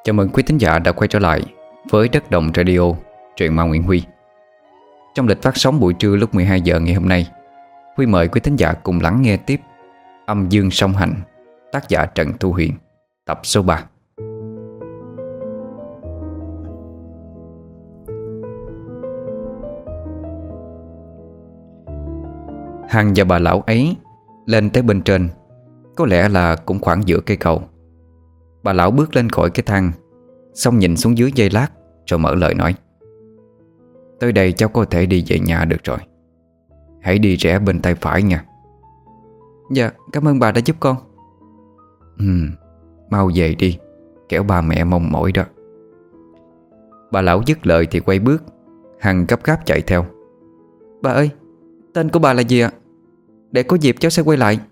Chào mừng quý thính giả đã quay trở lại với Đất Đồng Radio, truyện ma Nguyễn Huy. Trong lịch phát sóng buổi trưa lúc 12 giờ ngày hôm nay, Huy mời quý thính giả cùng lắng nghe tiếp Âm Dương Song Hành, tác giả Trần Thu Huyền, tập số 3. Hằng và bà lão ấy lên tới bên trên, có lẽ là cũng khoảng giữa cây cầu. Bà lão bước lên khỏi cái thang, xong nhìn xuống dưới giây lát, rồi mở lời nói: "Tới đây cháu có thể đi về nhà được rồi. Hãy đi rẽ bên tay phải nha." "Dạ, cảm ơn bà đã giúp con." Mau về đi, kẻo ba mẹ mong mỏi đó." Bà lão dứt lời thì quay bước. Hằng gấp gáp chạy theo. "Bà ơi, tên của bà là gì ạ? Để có dịp cháu sẽ quay lại."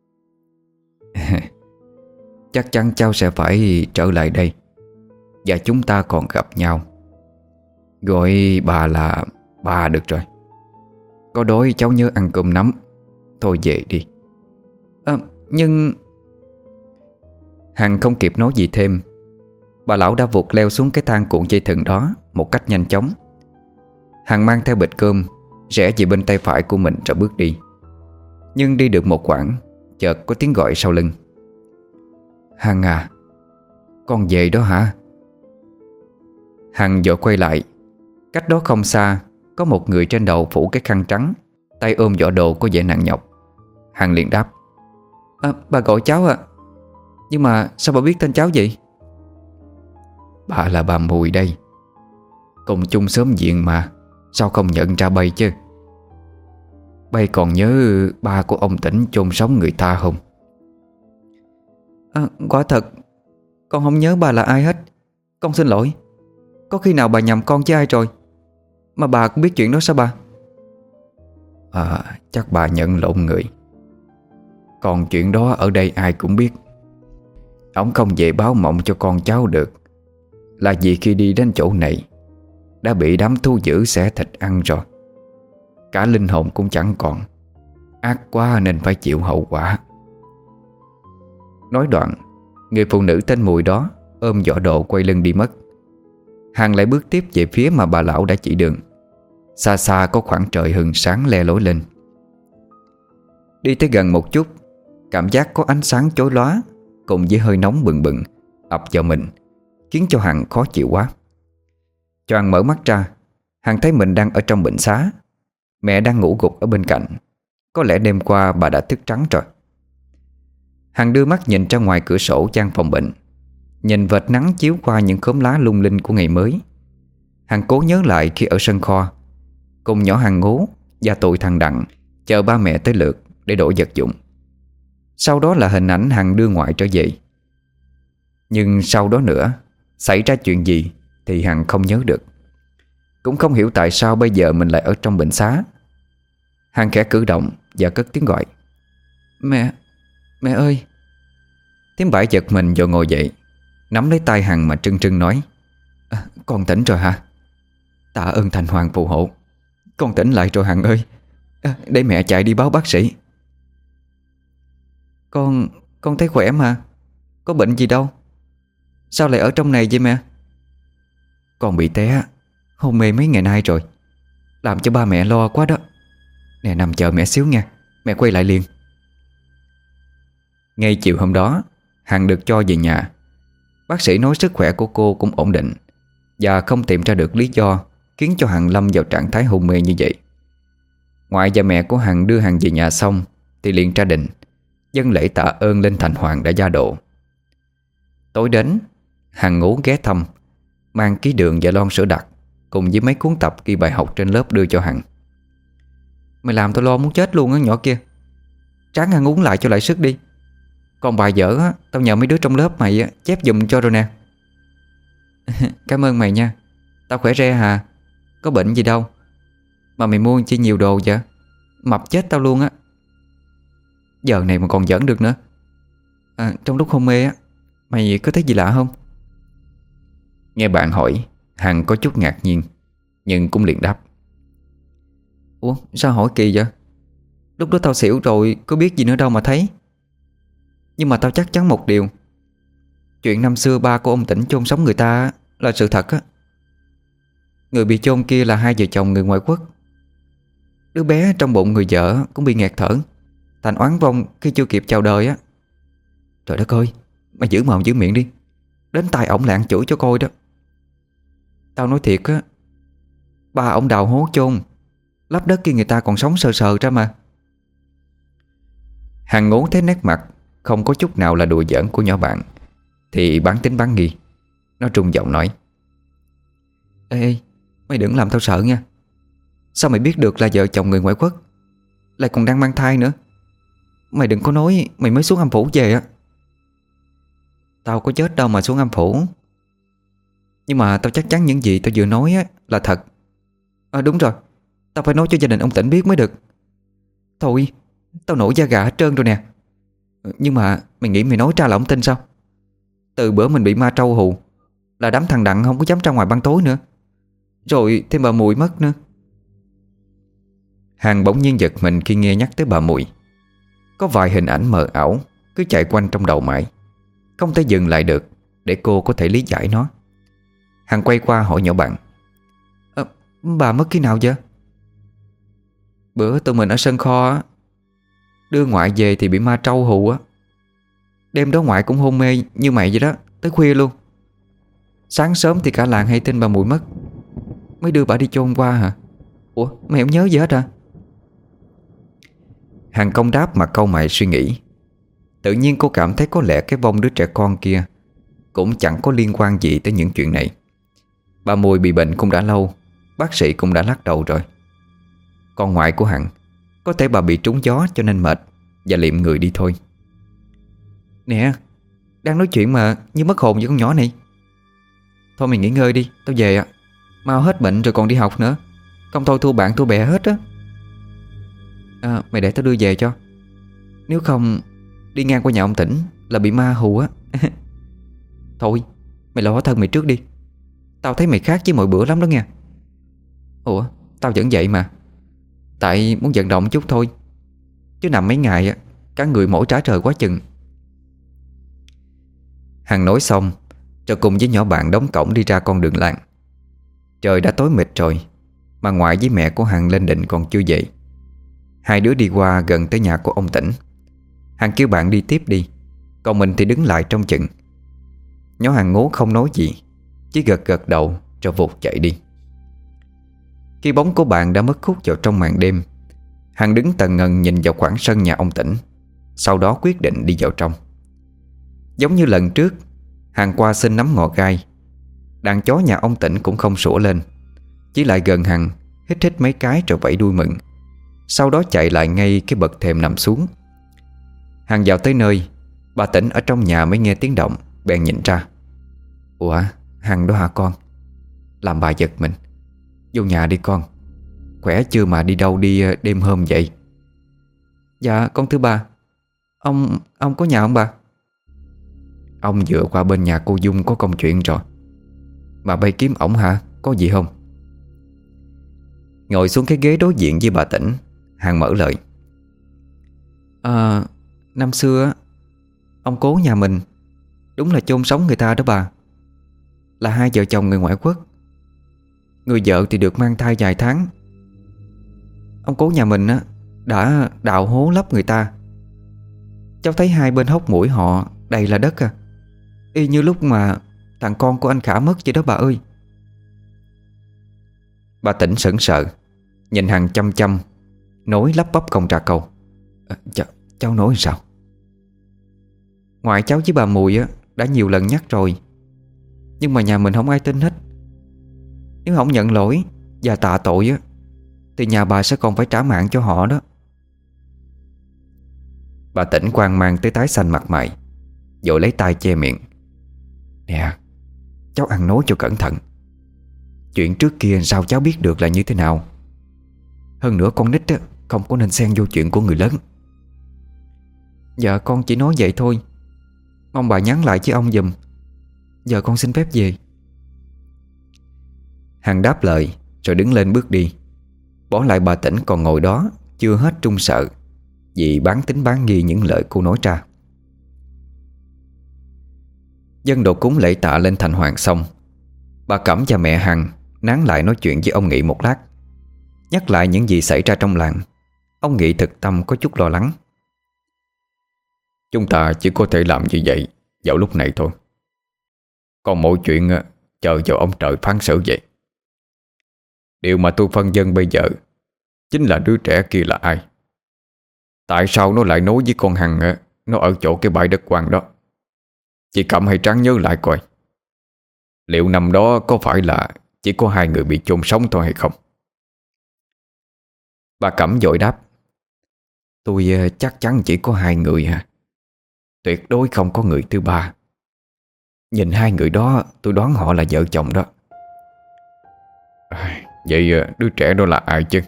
"Chắc chắn cháu sẽ phải trở lại đây, và chúng ta còn gặp nhau. Gọi bà là bà được rồi. Có đói cháu nhớ ăn cơm nắm. Thôi về đi." Nhưng... Hằng không kịp nói gì thêm. Bà lão đã vụt leo xuống cái thang cuộn dây thừng đó một cách nhanh chóng. Hằng mang theo bịch cơm, rẽ về bên tay phải của mình rồi bước đi. Nhưng đi được một quãng, chợt có tiếng gọi sau lưng: "Hằng à, con về đó hả?" Hằng vội quay lại. Cách đó không xa, có một người trên đầu phủ cái khăn trắng, tay ôm giỏ đồ có vẻ nặng nhọc. Hằng liền đáp: Bà gọi cháu ạ. Nhưng mà sao bà biết tên cháu vậy?" "Bà là bà Mùi đây. Cùng chung xóm diện mà, sao không nhận ra bay chứ? Bay còn nhớ ba của ông Tỉnh chôn sống người ta không?" Quả thật, con không nhớ bà là ai hết. Con xin lỗi. Có khi nào bà nhầm con chứ ai rồi. Mà bà cũng biết chuyện đó sao bà?" Chắc bà nhận lộn người. Còn chuyện đó ở đây ai cũng biết. Ông không về báo mộng cho con cháu được, là vì khi đi đến chỗ này đã bị đám thú dữ xẻ thịt ăn rồi. Cả linh hồn cũng chẳng còn. Ác quá nên phải chịu hậu quả." Nói đoạn, người phụ nữ tên Mùi đó ôm giỏ đồ quay lưng đi mất. Hằng lại bước tiếp về phía mà bà lão đã chỉ đường. Xa xa có khoảng trời hừng sáng le lối lên. Đi tới gần một chút, cảm giác có ánh sáng chói lóa cùng với hơi nóng bừng bừng ập vào mình, khiến cho Hằng khó chịu quá. Choàng mở mắt ra, Hằng thấy mình đang ở trong bệnh xá. Mẹ đang ngủ gục ở bên cạnh. Có lẽ đêm qua bà đã thức trắng rồi. Hằng đưa mắt nhìn ra ngoài cửa sổ gian phòng bệnh, nhìn vệt nắng chiếu qua những khóm lá lung linh của ngày mới. Hằng cố nhớ lại khi ở sân kho cùng nhỏ Hằng Ngố và tụi thằng Đặng chờ ba mẹ tới lượt để đổi vật dụng. Sau đó là hình ảnh Hằng đưa ngoại trở về. Nhưng sau đó nữa xảy ra chuyện gì thì Hằng không nhớ được. Cũng không hiểu tại sao bây giờ mình lại ở trong bệnh xá. Hằng khẽ cử động và cất tiếng gọi: Mẹ ơi." Thím Bãi giật mình rồi ngồi dậy, nắm lấy tay Hằng mà trưng trưng nói: "Con tỉnh rồi hả? Tạ ơn Thành Hoàng phù hộ. Con tỉnh lại rồi Hằng ơi. Để mẹ chạy đi báo bác sĩ." Con thấy khỏe mà. Có bệnh gì đâu. Sao lại ở trong này vậy mẹ?" "Con bị té, hôn mê mấy ngày nay rồi, làm cho ba mẹ lo quá đó. Nè, nằm chờ mẹ xíu nha, mẹ quay lại liền." Ngay chiều hôm đó, Hằng được cho về nhà. Bác sĩ nói sức khỏe của cô cũng ổn định và không tìm ra được lý do khiến cho Hằng lâm vào trạng thái hôn mê như vậy. Ngoại và mẹ của Hằng đưa Hằng về nhà xong thì liền ra đình dâng lễ tạ ơn lên Thành Hoàng đã gia độ. Tối đến, Hằng Ngố ghé thăm, mang ký đường và lon sữa đặc cùng với mấy cuốn tập ghi bài học trên lớp đưa cho Hằng. "Mày làm tao lo muốn chết luôn á nhỏ kia. Ráng ăn uống lại cho lại sức đi. Còn bài dở á, tao nhờ mấy đứa trong lớp mày á, chép giùm cho rồi nè." "Cảm ơn mày nha. Tao khỏe re hà. Có bệnh gì đâu. Mà mày mua chi nhiều đồ vậy? Mập chết tao luôn á." "Giờ này mà còn giỡn được nữa. Trong lúc hôn mê á, mày có thấy gì lạ không?" Nghe bạn hỏi, Hằng có chút ngạc nhiên, nhưng cũng liền đáp: "Ủa sao hỏi kỳ vậy? Lúc đó tao xỉu rồi, có biết gì nữa đâu mà thấy. Nhưng mà tao chắc chắn một điều. Chuyện năm xưa ba của ông Tĩnh chôn sống người ta là sự thật á. Người bị chôn kia là hai vợ chồng người ngoại quốc. Đứa bé trong bụng người vợ cũng bị nghẹt thở, thành oán vong khi chưa kịp chào đời á. Trời đất ơi, mày giữ mồm giữ miệng đi, đến tai ổng lạng chửi cho coi đó. Tao nói thiệt á, ba ổng đào hố chôn, lấp đất kia người ta còn sống sờ sờ ra mà. Hàng Ngố thấy nét mặt không có chút nào là đùa giỡn của nhỏ bạn thì bán tính bán nghi. Nó trung giọng nói: Ê, mày đừng làm tao sợ nha. Sao mày biết được là vợ chồng người ngoại quốc, lại còn đang mang thai nữa? Mày đừng có nói mày mới xuống âm phủ về á. Tao có chết đâu mà xuống âm phủ. Nhưng mà tao chắc chắn những gì tao vừa nói á là thật. Đúng rồi, tao phải nói cho gia đình ông Tĩnh biết mới được. Thôi, tao nổi da gà hết trơn rồi nè. Nhưng mà mày nghĩ mày nói ra là ông tin sao? Từ bữa mình bị ma trâu hù là đám thằng Đặng không có dám ra ngoài ban tối nữa. Rồi thêm bà Mùi mất nữa. Hàng bỗng nhiên giật mình khi nghe nhắc tới bà Mùi. Có vài hình ảnh mờ ảo cứ chạy quanh trong đầu mãi, không thể dừng lại được để cô có thể lý giải nó. Hàng quay qua hỏi nhỏ bạn: Bà mất khi nào vậy? Bữa tụi mình ở sân kho á, đưa ngoại về thì bị ma trâu hù á. Đêm đó ngoại cũng hôn mê như mày vậy đó, tới khuya luôn. Sáng sớm thì cả làng hay tin bà Mùi mất, mới đưa bà đi chôn qua hả? Ủa mày không nhớ gì hết hả? Hàng không đáp mà cau mày suy nghĩ. Tự nhiên cô cảm thấy có lẽ cái vong đứa trẻ con kia cũng chẳng có liên quan gì tới những chuyện này. Bà Mùi bị bệnh cũng đã lâu, bác sĩ cũng đã lắc đầu rồi. Con ngoại của Hằng, có thể bà bị trúng gió cho nên mệt và liệm người đi thôi. Nè, đang nói chuyện mà như mất hồn với con nhỏ này. Thôi mày nghỉ ngơi đi, tao về ạ. Mau hết bệnh rồi còn đi học nữa, không thôi thua bạn thua bè hết á. Mày để tao đưa về cho. Nếu không đi ngang qua nhà ông Tĩnh là bị ma hù á. Thôi mày lo thân mày trước đi. Tao thấy mày khác với mọi bữa lắm đó nha. Ủa tao vẫn vậy mà, tại muốn vận động chút thôi, chứ nằm mấy ngày á cả người mỏi trả trời quá chừng. Hằng nói xong rồi cùng với nhỏ bạn đóng cổng đi ra con đường làng. Trời đã tối mịt rồi mà ngoại với mẹ của Hằng lên định còn chưa dậy. Hai đứa đi qua gần tới nhà của ông Tĩnh. Hằng kêu bạn đi tiếp đi, còn mình thì đứng lại trong chừng. Nhỏ Hằng Ngố không nói gì, chỉ gật gật đầu rồi vụt chạy đi. Khi bóng của bạn đã mất hút vào trong màn đêm, Hằng đứng tần ngần nhìn vào khoảng sân nhà ông Tĩnh, sau đó quyết định đi vào trong. Giống như lần trước, Hằng qua xin nắm ngò gai. Đàn chó nhà ông Tĩnh cũng không sủa lên, chỉ lại gần Hằng hít hít mấy cái rồi vẫy đuôi mừng. Sau đó chạy lại ngay cái bậc thềm nằm xuống. Hằng vào tới nơi, bà Tĩnh ở trong nhà mới nghe tiếng động, bèn nhìn ra. Ủa, Hằng đó hả con? Làm bà giật mình. Vô nhà đi con, khỏe chưa mà đi đâu đi đêm hôm vậy? Dạ con thưa bà. Ông có nhà không bà? Ông vừa qua bên nhà cô Dung có công chuyện rồi. Mà bay kiếm ổng hả? Có gì không? Ngồi xuống cái ghế đối diện với bà Tĩnh, Hằng mở lời. Năm xưa á, ông cố nhà mình đúng là chôn sống người ta đó bà. Là hai vợ chồng người ngoại quốc. Người vợ thì được mang thai vài tháng. Ông cố nhà mình á đã đào hố lấp người ta. Cháu thấy hai bên hốc mũi họ đầy là đất à, y như lúc mà thằng con của anh Khả mất vậy đó bà ơi. Bà Tĩnh sững sờ, nhìn Hằng chăm chăm, nói lắp bắp không ra câu. Cháu nói sao? Ngoại cháu với bà Mùi á đã nhiều lần nhắc rồi, nhưng mà nhà mình không ai tin hết. Nếu không nhận lỗi và tạ tội á thì nhà bà sẽ còn phải trả mạng cho họ đó. Bà Tĩnh hoang mang tới tái xanh mặt mày, vội lấy tay che miệng. Nè, cháu ăn nói cho cẩn thận. Chuyện trước kia sao cháu biết được là như thế nào? Hơn nữa con nít á không có nên xen vô chuyện của người lớn. Dạ con chỉ nói vậy thôi. Mong bà nhắn lại với ông giùm. Giờ con xin phép về. Hằng đáp lời rồi đứng lên bước đi, bỏ lại bà Tĩnh còn ngồi đó chưa hết trung sợ vì bán tính bán nghi những lời cô nói ra. Dân đồ cúng lễ tạ lên thành hoàng xong, bà Cẩm và mẹ Hằng nán lại nói chuyện với ông Nghị một lát, nhắc lại những gì xảy ra trong làng. Ông Nghị thực tâm có chút lo lắng. Chúng ta chỉ có thể làm như vậy vào lúc này thôi. Còn mọi chuyện chờ vào ông trời phán xử vậy. Điều mà tôi phân vân bây giờ chính là đứa trẻ kia là ai. Tại sao nó lại nói với con Hằng nó ở chỗ cái bãi đất hoang đó? Chị Cẩm hãy ráng nhớ lại coi, liệu năm đó có phải là chỉ có 2 người bị chôn sống thôi hay không? Bà Cẩm vội đáp: Tôi chắc chắn chỉ có 2 người hả? Tuyệt đối không có người thứ ba. Nhìn 2 người đó tôi đoán họ là vợ chồng đó. Vậy đứa trẻ đó là ai chứ?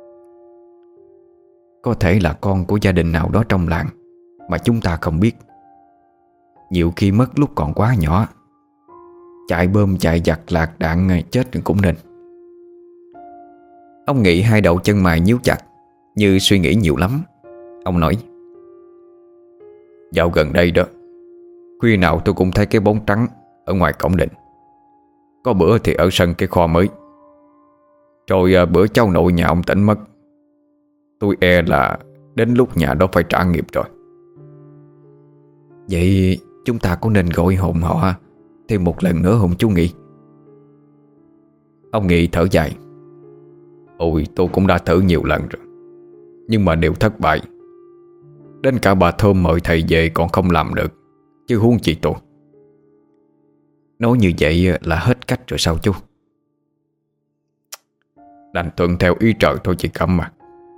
Có thể là con của gia đình nào đó trong làng mà chúng ta không biết. Nhiều khi mất lúc còn quá nhỏ, chạy bơm chạy giặt lạc đạn chết cũng nên. Ông Nghị hai đầu chân mày nhíu chặt, như suy nghĩ nhiều lắm. Ông nói: Dạo gần đây đó, khuya nào tôi cũng thấy cái bóng trắng ở ngoài cổng đình. Có bữa thì ở sân cái kho mới. Rồi bữa cháu nội nhà ông Tỉnh mất. Tôi e là đến lúc nhà đó phải trả nghiệp rồi. Vậy chúng ta có nên gọi hồn họ thêm một lần nữa không chú Nghị? Ông Nghị thở dài: Ôi, tôi cũng đã thử nhiều lần rồi, nhưng mà đều thất bại. Đến cả bà Thơm mời thầy về còn không làm được, chứ huống chi tôi. Nói như vậy là hết cách rồi sao chú? Đành thuận theo ý trời thôi chị Cẩm mà.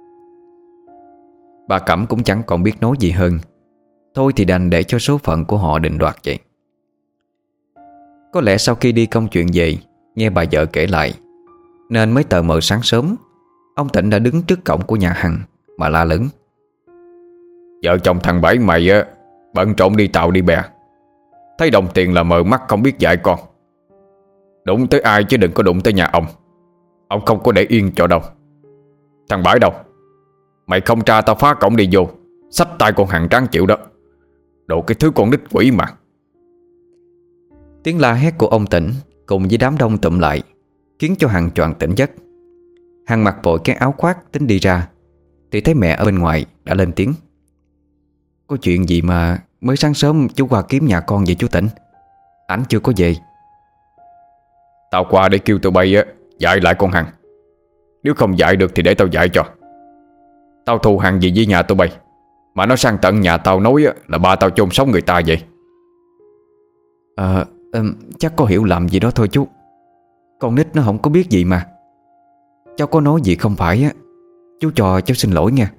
Bà Cẩm cũng chẳng còn biết nói gì hơn. Thôi thì đành để cho số phận của họ định đoạt vậy. Có lẽ sau khi đi công chuyện về, nghe bà vợ kể lại, nên mới tờ mờ sáng sớm, ông Tịnh đã đứng trước cổng của nhà Hằng mà la lớn: Vợ chồng thằng Bảy mày bận trộn đi tàu đi bè, thấy đồng tiền là mờ mắt không biết dạy con. Đụng tới ai chứ đừng có đụng tới nhà ông. Ông không có để yên cho đâu. Thằng Bảy đâu? Mày không tra tao phá cổng đi vô, xách tay con Hằng tráng chịu đó. Đồ cái thứ con nít quỷ mà. Tiếng la hét của ông Tịnh cùng với đám đông tụm lại khiến cho Hằng choàng tỉnh giấc. Hằng mặc vội cái áo khoác tính đi ra, thì thấy mẹ ở bên ngoài đã lên tiếng: Có chuyện gì mà mới sáng sớm chú qua kiếm nhà con vậy chú Tịnh? Ảnh chưa có về. Tao qua để kêu tụi bay dạy lại con Hằng. Nếu không dạy được thì để tao dạy cho. Tao thù hằn gì với nhà tụi bay mà nó sang tận nhà tao nói là ba tao chôn sống người ta vậy? Chắc có hiểu lầm gì đó thôi chú. Con nít nó không có biết gì mà. Cháu có nói gì không phải á, chú cho cháu xin lỗi nha.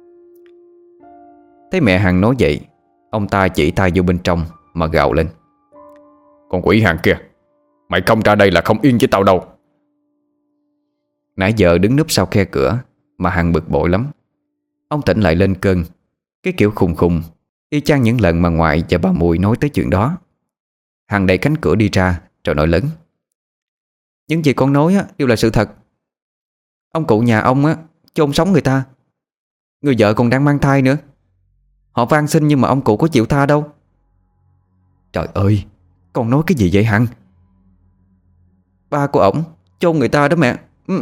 Thấy mẹ Hằng nói vậy, ông ta chỉ tay vô bên trong mà gào lên: Con quỷ Hằng kia, mày không ra đây là không yên với tao đâu. Nãy giờ đứng núp sau khe cửa mà Hằng bực bội lắm. Ông Tịnh lại lên cơn, cái kiểu khùng khùng y chang những lần mà ngoại và bà Mùi nói tới chuyện đó. Hằng đẩy cánh cửa đi ra rồi nói lớn: Những gì con nói á, đều là sự thật. Ông cụ nhà ông á chôn sống người ta. Người vợ còn đang mang thai nữa. Họ van xin nhưng mà ông cụ có chịu tha đâu. Trời ơi, con nói cái gì vậy Hằng? Ba của ổng chôn người ta đó mẹ.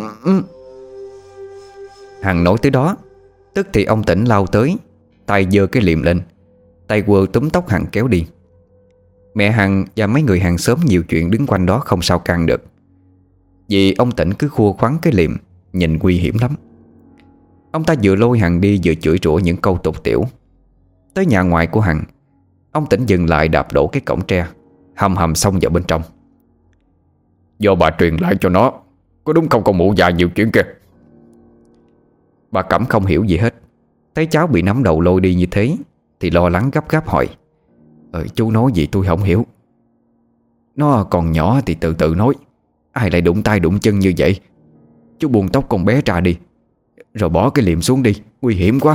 Hằng nói tới đó, tức thì ông Tĩnh lao tới, tay giơ cái liềm lên, tay quơ túm tóc Hằng kéo đi. Mẹ Hằng và mấy người hàng xóm nhiều chuyện đứng quanh đó không sao can được, vì ông Tĩnh cứ khua khoắn cái liềm, nhìn nguy hiểm lắm. Ông ta vừa lôi Hằng đi vừa chửi rủa những câu tục tiểu. Tới nhà ngoài của Hằng, ông Tĩnh dừng lại đạp đổ cái cổng tre, hầm hầm xông vào bên trong. Do bà truyền lại cho nó, có đúng không con mụ già nhiều chuyện kia? Bà Cẩm không hiểu gì hết, thấy cháu bị nắm đầu lôi đi như thế thì lo lắng gấp gáp hỏi: Chú nói gì tôi không hiểu. Nó còn nhỏ thì từ từ nói, ai lại đụng tay đụng chân như vậy? Chú buông tóc con bé ra đi, rồi bỏ cái liềm xuống đi, nguy hiểm quá.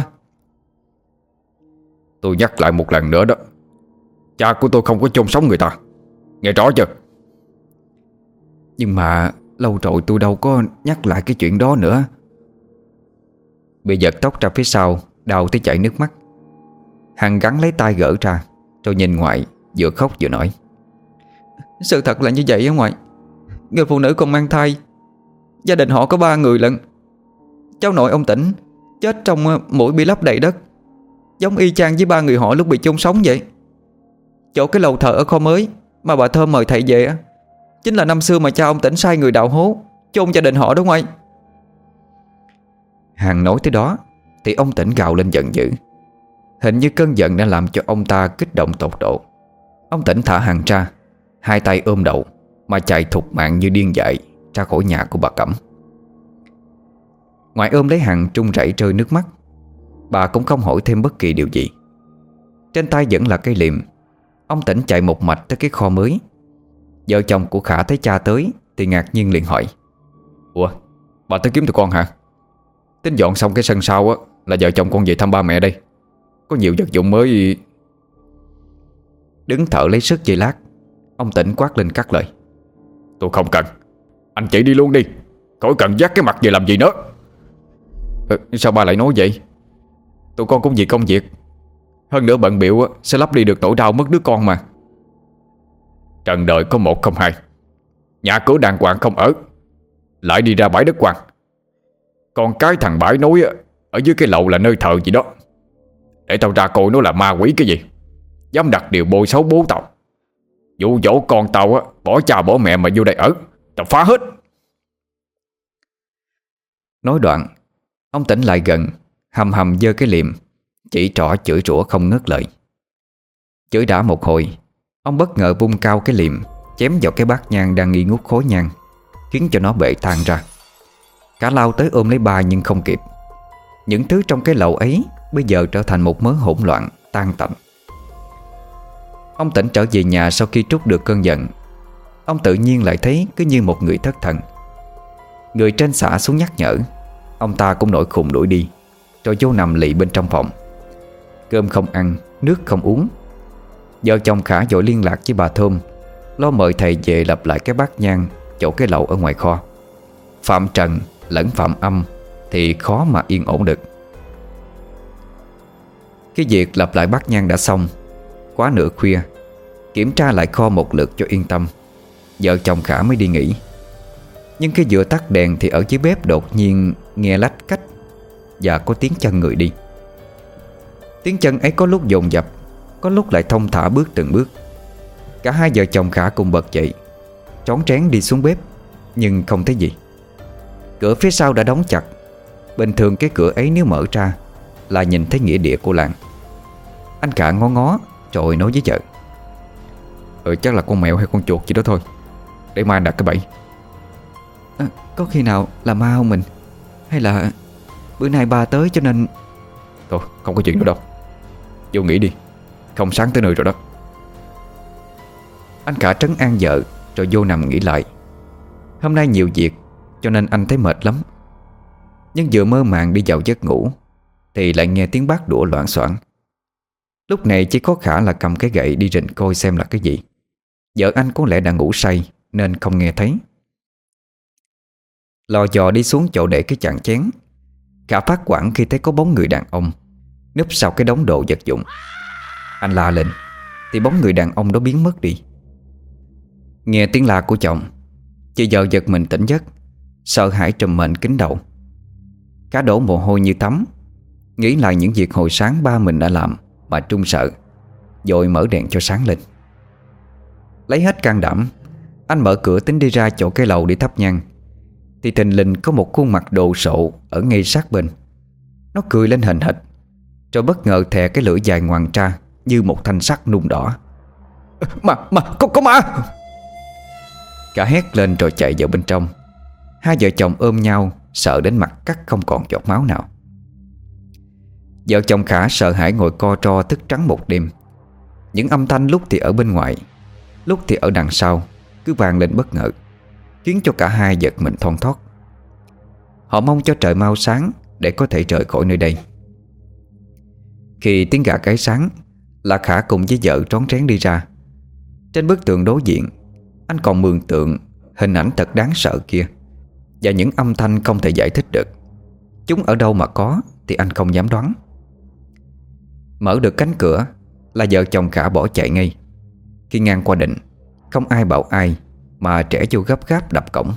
Tôi nhắc lại một lần nữa đó, cha của tôi không có chôn sống người ta, nghe rõ chưa? Nhưng mà lâu rồi tôi đâu có nhắc lại cái chuyện đó nữa. Bị giật tóc ra phía sau, đau tới chảy nước mắt. Hằng gắng lấy tay gỡ ra, rồi nhìn ngoại, vừa khóc vừa nói: Sự thật là như vậy á ngoại. Người phụ nữ còn mang thai. Gia đình họ có 3 người lận. Cháu nội ông Tỉnh chết trong mũi bị lấp đầy đất, giống y chang với 3 người họ lúc bị chôn sống vậy. Chỗ cái lầu thờ ở kho mới mà bà Thơm mời thầy về á, chính là năm xưa mà cha ông Tỉnh sai người đào hố chôn gia đình họ đó ngoại. Hằng nói tới đó thì ông Tỉnh gào lên giận dữ. Hình như cơn giận đã làm cho ông ta kích động tột độ. Ông Tỉnh thả Hằng ra, hai tay ôm đầu mà chạy thục mạng như điên dại ra khỏi nhà của bà Cẩm. Ngoại ôm lấy Hằng trung rẩy rơi nước mắt. Bà cũng không hỏi thêm bất kỳ điều gì. Trên tay vẫn là cây liềm. Ông Tỉnh chạy một mạch tới cái kho mới. Vợ chồng của Khả thấy cha tới thì ngạc nhiên liền hỏi: Ủa, bà tới kiếm tụi con hả? Tính dọn xong cái sân sau á là vợ chồng con về thăm ba mẹ đây. Có nhiều vật dụng mới. Đứng thở lấy sức giây lát, ông Tỉnh quát lên cắt lời: Tôi không cần. Anh chỉ đi luôn đi, khỏi cần dắt cái mặt về làm gì nữa. Sao ba lại nói vậy? Tụi con cũng vì công việc, hơn nữa bận bịu sẽ lấp đi được nỗi đau mất đứa con mà. Trần đời có một không hai. Nhà cửa đàng hoàng không ở, lại đi ra bãi đất hoang. Còn cái thằng bãi nói ở dưới cái lầu là nơi thờ gì đó. Để tao ra coi nó là ma quỷ cái gì, dám đặt điều bôi xấu bố tao. Dụ dỗ con tao bỏ cha bỏ mẹ mà vô đây ở, tao phá hết. Nói đoạn, ông Tỉnh lại gần, hầm hầm giơ cái liềm, chỉ trỏ chửi rủa không ngớt lời. Chửi đã một hồi, ông bất ngờ vung cao cái liềm chém vào cái bát nhang đang nghi ngút khói nhang, khiến cho nó bể tan ra. Cả lao tới ôm lấy bà nhưng không kịp. Những thứ trong cái lầu ấy bây giờ trở thành một mớ hỗn loạn tan tành. Ông Tỉnh trở về nhà sau khi trút được cơn giận. Ông tự nhiên lại thấy cứ như một người thất thần. Người trên xã xuống nhắc nhở, ông ta cũng nổi khùng đuổi đi, rồi vô nằm lì bên trong phòng. Cơm không ăn, nước không uống. Vợ chồng Khả vội liên lạc với bà Thơm, lo mời thầy về lập lại cái bát nhang chỗ cái lầu ở ngoài kho. Phạm trần lẫn phạm âm thì khó mà yên ổn được. Cái việc lập lại bát nhang đã xong. Quá nửa khuya, kiểm tra lại kho một lượt cho yên tâm, vợ chồng Khả mới đi nghỉ. Nhưng khi vừa tắt đèn thì ở dưới bếp đột nhiên nghe lách cách và có tiếng chân người đi. Tiếng chân ấy có lúc dồn dập, có lúc lại thong thả bước từng bước. Cả hai vợ chồng Khả cùng bật dậy, trón trén đi xuống bếp, nhưng không thấy gì. Cửa phía sau đã đóng chặt. Bình thường cái cửa ấy nếu mở ra là nhìn thấy nghĩa địa của làng. Anh Khả ngó ngó rồi nói với vợ: Chắc là con mèo hay con chuột gì đó thôi, để mai đặt cái bẫy. Có khi nào là ma không mình? Hay là bữa nay ba tới cho nên... Thôi không có chuyện nữa đâu, vô nghỉ đi, không sáng tới nơi rồi đó. Anh Khả trấn an vợ rồi vô nằm nghỉ lại. Hôm nay nhiều việc cho nên anh thấy mệt lắm. Nhưng vừa mơ màng đi vào giấc ngủ thì lại nghe tiếng bát đũa loảng xoảng. Lúc này chỉ có Khả là cầm cái gậy đi rình coi xem là cái gì. Vợ anh có lẽ đã ngủ say nên không nghe thấy. Lò dò đi xuống chỗ để cái chạn chén. Khả phát hoảng khi thấy có bóng người đàn ông núp sau cái đống đồ vật dụng. Anh la lên thì bóng người đàn ông đó biến mất đi. Nghe tiếng la của chồng, chị vợ giật mình tỉnh giấc, sợ hãi trùm mền kín đầu. Khả đổ mồ hôi như tắm, nghĩ lại những việc hồi sáng ba mình đã làm mà trung sợ, vội mở đèn cho sáng lên. Lấy hết can đảm, anh mở cửa tính đi ra chỗ cái lầu để thắp nhang thì thình lình có một khuôn mặt đồ sộ ở ngay sát bên. Nó cười lên hềnh hệch, rồi bất ngờ thè cái lưỡi dài ngoằn ra như một thanh sắt nung đỏ. Có ma! Cả hét lên rồi chạy vào bên trong. Hai vợ chồng ôm nhau, sợ đến mặt cắt không còn giọt máu nào. Vợ chồng Khả sợ hãi ngồi co ro thức trắng một đêm. Những âm thanh lúc thì ở bên ngoài, lúc thì ở đằng sau cứ vang lên bất ngờ, khiến cho cả hai giật mình thon thót. Họ mong cho trời mau sáng để có thể rời khỏi nơi đây. Khi tiếng gà gáy sáng là Khả cùng với vợ trón trén đi ra. Trên bức tường đối diện, anh còn mường tượng hình ảnh thật đáng sợ kia và những âm thanh không thể giải thích được. Chúng ở đâu mà có thì anh không dám đoán. Mở được cánh cửa là vợ chồng Khả bỏ chạy ngay. Khi ngang qua Định, Không ai bảo ai mà trẻ vô gấp gáp đập cổng.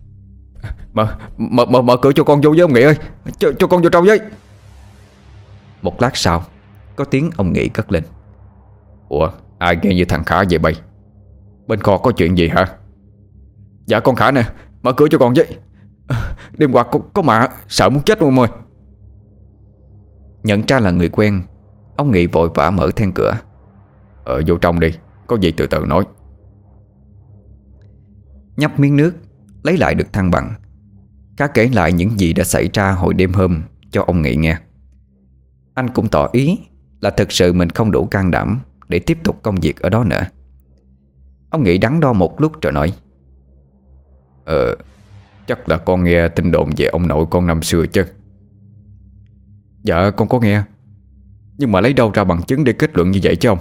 Mở cửa cho con vô với ông Nghị ơi. Cho con vô trong với. Một lát sau có tiếng ông Nghị cất lên. Ủa, ai nghe như thằng Khả vậy bay? Bên kho có chuyện gì hả? Dạ con Khả nè, mở cửa cho con với. Đêm qua có mạ, sợ muốn chết luôn ơi. Nhận ra là người quen, ông Nghị vội vã mở then cửa. Vô trong đi, có gì từ từ nói. Nhấp miếng nước, lấy lại được thăng bằng, Khả kể lại những gì đã xảy ra hồi đêm hôm cho ông Nghị nghe. Anh cũng tỏ ý là thực sự mình không đủ can đảm để tiếp tục công việc ở đó nữa. Ông Nghị đắn đo một lúc rồi nói: Chắc là con nghe tin đồn về ông nội con năm xưa chứ? Dạ con có nghe, nhưng mà lấy đâu ra bằng chứng để kết luận như vậy chứ ông?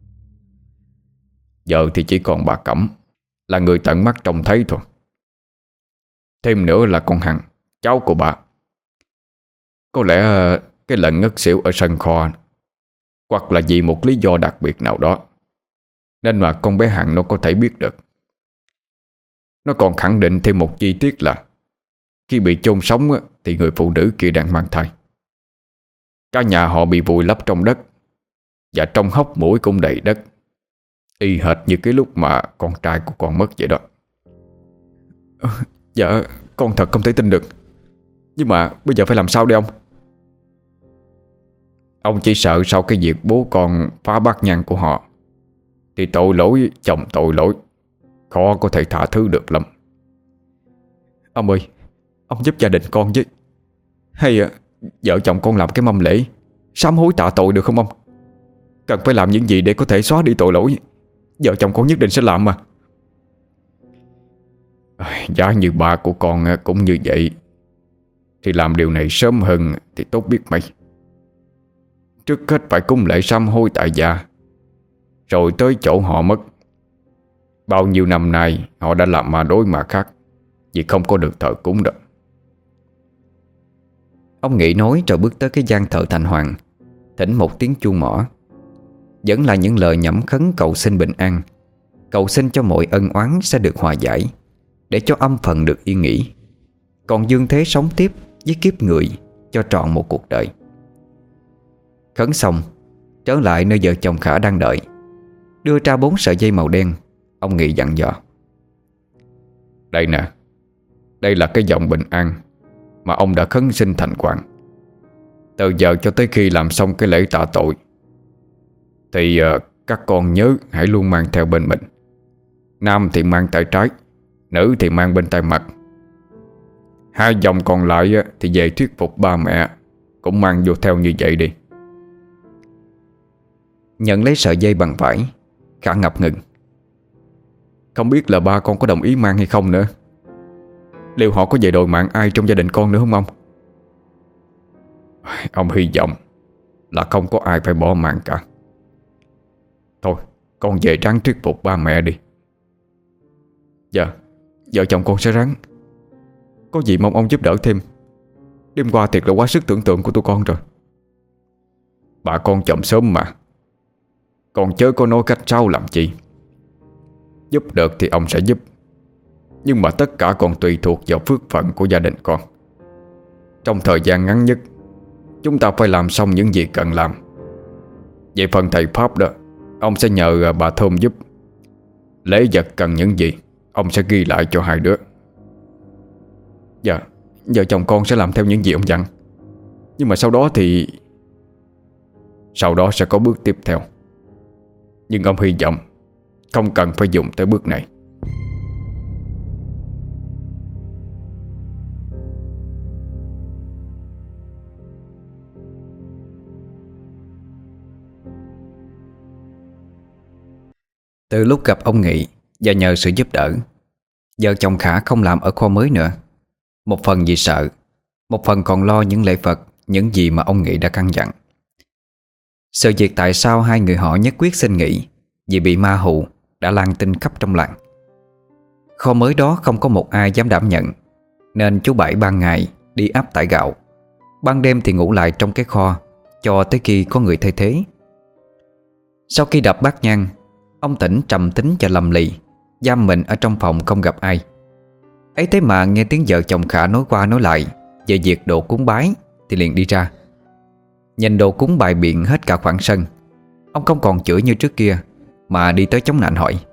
Giờ thì chỉ còn bà Cẩm là người tận mắt trông thấy thôi. Thêm nữa là con Hằng, cháu của bà. Có lẽ cái lần ngất xỉu ở sân kho, hoặc là vì một lý do đặc biệt nào đó, nên mà con bé Hằng nó có thể biết được. Nó còn khẳng định thêm một chi tiết là khi bị chôn sống thì người phụ nữ kia đang mang thai. Cả nhà họ bị vùi lấp trong đất, và trong hốc mũi cũng đầy đất, y hệt như cái lúc mà con trai của con mất vậy đó. Dạ con thật không thể tin được. Nhưng mà bây giờ phải làm sao đây ông? Ông chỉ sợ sau cái việc bố con phá bát nhang của họ thì tội lỗi chồng tội lỗi, khó có thể tha thứ được lắm. Ông ơi, ông giúp gia đình con với. Hay vợ chồng con làm cái mâm lễ sám hối tạ tội được không ông? Cần phải làm những gì để có thể xóa đi tội lỗi, vợ chồng con nhất định sẽ làm mà. Giá như ba của con cũng như vậy thì làm điều này sớm hơn thì tốt biết mấy. Trước hết phải cúng lễ sám hối tại gia, rồi tới chỗ họ mất. Bao nhiêu năm nay họ đã làm ma đối mà khác, vì không có được thờ cúng đâu. Ông Nghị nói rồi bước tới cái gian thờ thành hoàng, thỉnh một tiếng chuông mõ. Vẫn là những lời nhẩm khấn cầu xin bình an, cầu xin cho mọi ân oán sẽ được hòa giải, để cho âm phần được yên nghỉ, còn dương thế sống tiếp với kiếp người cho trọn một cuộc đời. Khấn xong, trở lại nơi vợ chồng Khả đang đợi, đưa ra 4 sợi dây màu đen. Ông Nghị dặn dò: Đây nè, đây là cái vòng bình an mà ông đã khấn xin thành quản. Từ giờ cho tới khi làm xong cái lễ tạ tội thì các con nhớ hãy luôn mang theo bên mình. Nam thì mang tay trái, nữ thì mang bên tay mặt. 2 vòng còn lại thì về thuyết phục ba mẹ cũng mang vô theo như vậy đi. Nhận lấy sợi dây bằng vải, Khả ngập ngừng: Không biết là ba con có đồng ý mang hay không nữa. Liệu họ có về đòi mạng ai trong gia đình con nữa không ông? Ông hy vọng là không có ai phải bỏ mạng cả. Thôi con về ráng thuyết phục ba mẹ đi. Dạ, vợ chồng con sẽ ráng. Có gì mong ông giúp đỡ thêm. Đêm qua thiệt là quá sức tưởng tượng của tụi con rồi. Bà con chậm sớm mà, con chớ có nói cách sau làm chi. Giúp được thì ông sẽ giúp, nhưng mà tất cả còn tùy thuộc vào phước phận của gia đình con. Trong thời gian ngắn nhất, chúng ta phải làm xong những gì cần làm. Về phần thầy Pháp đó, ông sẽ nhờ bà Thơm giúp. Lễ vật cần những gì ông sẽ ghi lại cho 2 đứa. Dạ, vợ chồng con sẽ làm theo những gì ông dặn. Nhưng mà sau đó thì... Sau đó sẽ có bước tiếp theo. Nhưng ông hy vọng không cần phải dùng tới bước này. Từ lúc gặp ông Nghị và nhờ sự giúp đỡ, vợ chồng Khả không làm ở kho mới nữa. Một phần vì sợ, một phần còn lo những lễ vật, những gì mà ông Nghị đã căn dặn. Sự việc tại sao hai người họ nhất quyết xin nghỉ vì bị ma hù đã lan tin khắp trong làng. Kho mới đó không có một ai dám đảm nhận, nên chú Bảy ban ngày đi áp tải gạo, ban đêm thì ngủ lại trong cái kho cho tới khi có người thay thế. Sau khi đập bát nhang, ông Tỉnh trầm tính và lầm lì giam mình ở trong phòng không gặp ai. Ấy thế mà nghe tiếng vợ chồng Khả nói qua nói lại về việc đồ cúng bái thì liền đi ra. Nhìn đồ cúng bày biện hết cả khoảng sân, ông không còn chửi như trước kia mà đi tới chống nạnh hỏi: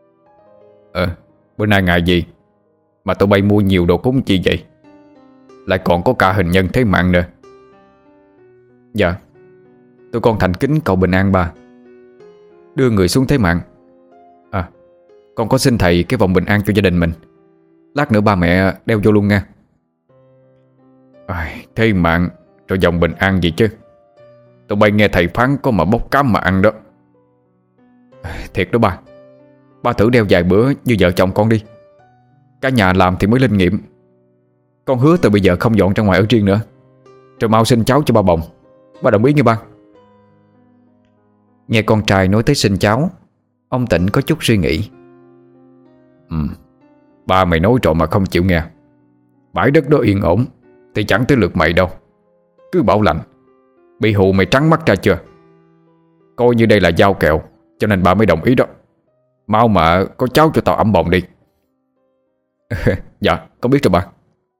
Bữa nay ngày gì mà tụi bay mua nhiều đồ cúng chi vậy? Lại còn có cả hình nhân thế mạng nữa. Dạ, tụi con thành kính cầu bình an bà, đưa người xuống thế mạng. Con có xin thầy cái vòng bình an cho gia đình mình. Lát nữa ba mẹ đeo vô luôn nha. Thế mạng rồi vòng bình an gì chứ? Tụi bay nghe thầy phán có mà bốc cám mà ăn đó. Thiệt đó ba. Ba thử đeo vài bữa như vợ chồng con đi. Cả nhà làm thì mới linh nghiệm. Con hứa từ bây giờ không dọn ra ngoài ở riêng nữa. Rồi mau sinh cháu cho ba bồng. Ba đồng ý nghe ba. Nghe con trai nói tới sinh cháu, ông Tịnh có chút suy nghĩ. Ba mày nói rồi mà không chịu nghe. Bãi đất đó yên ổn thì chẳng tới lượt mày đâu. Cứ bảo lạnh. Bị hù mày trắng mắt ra chưa? Coi như đây là giao kèo, cho nên ba mới đồng ý đó. Mau mà có cháu cho tao ẵm bồng đi. Dạ, con biết rồi ba.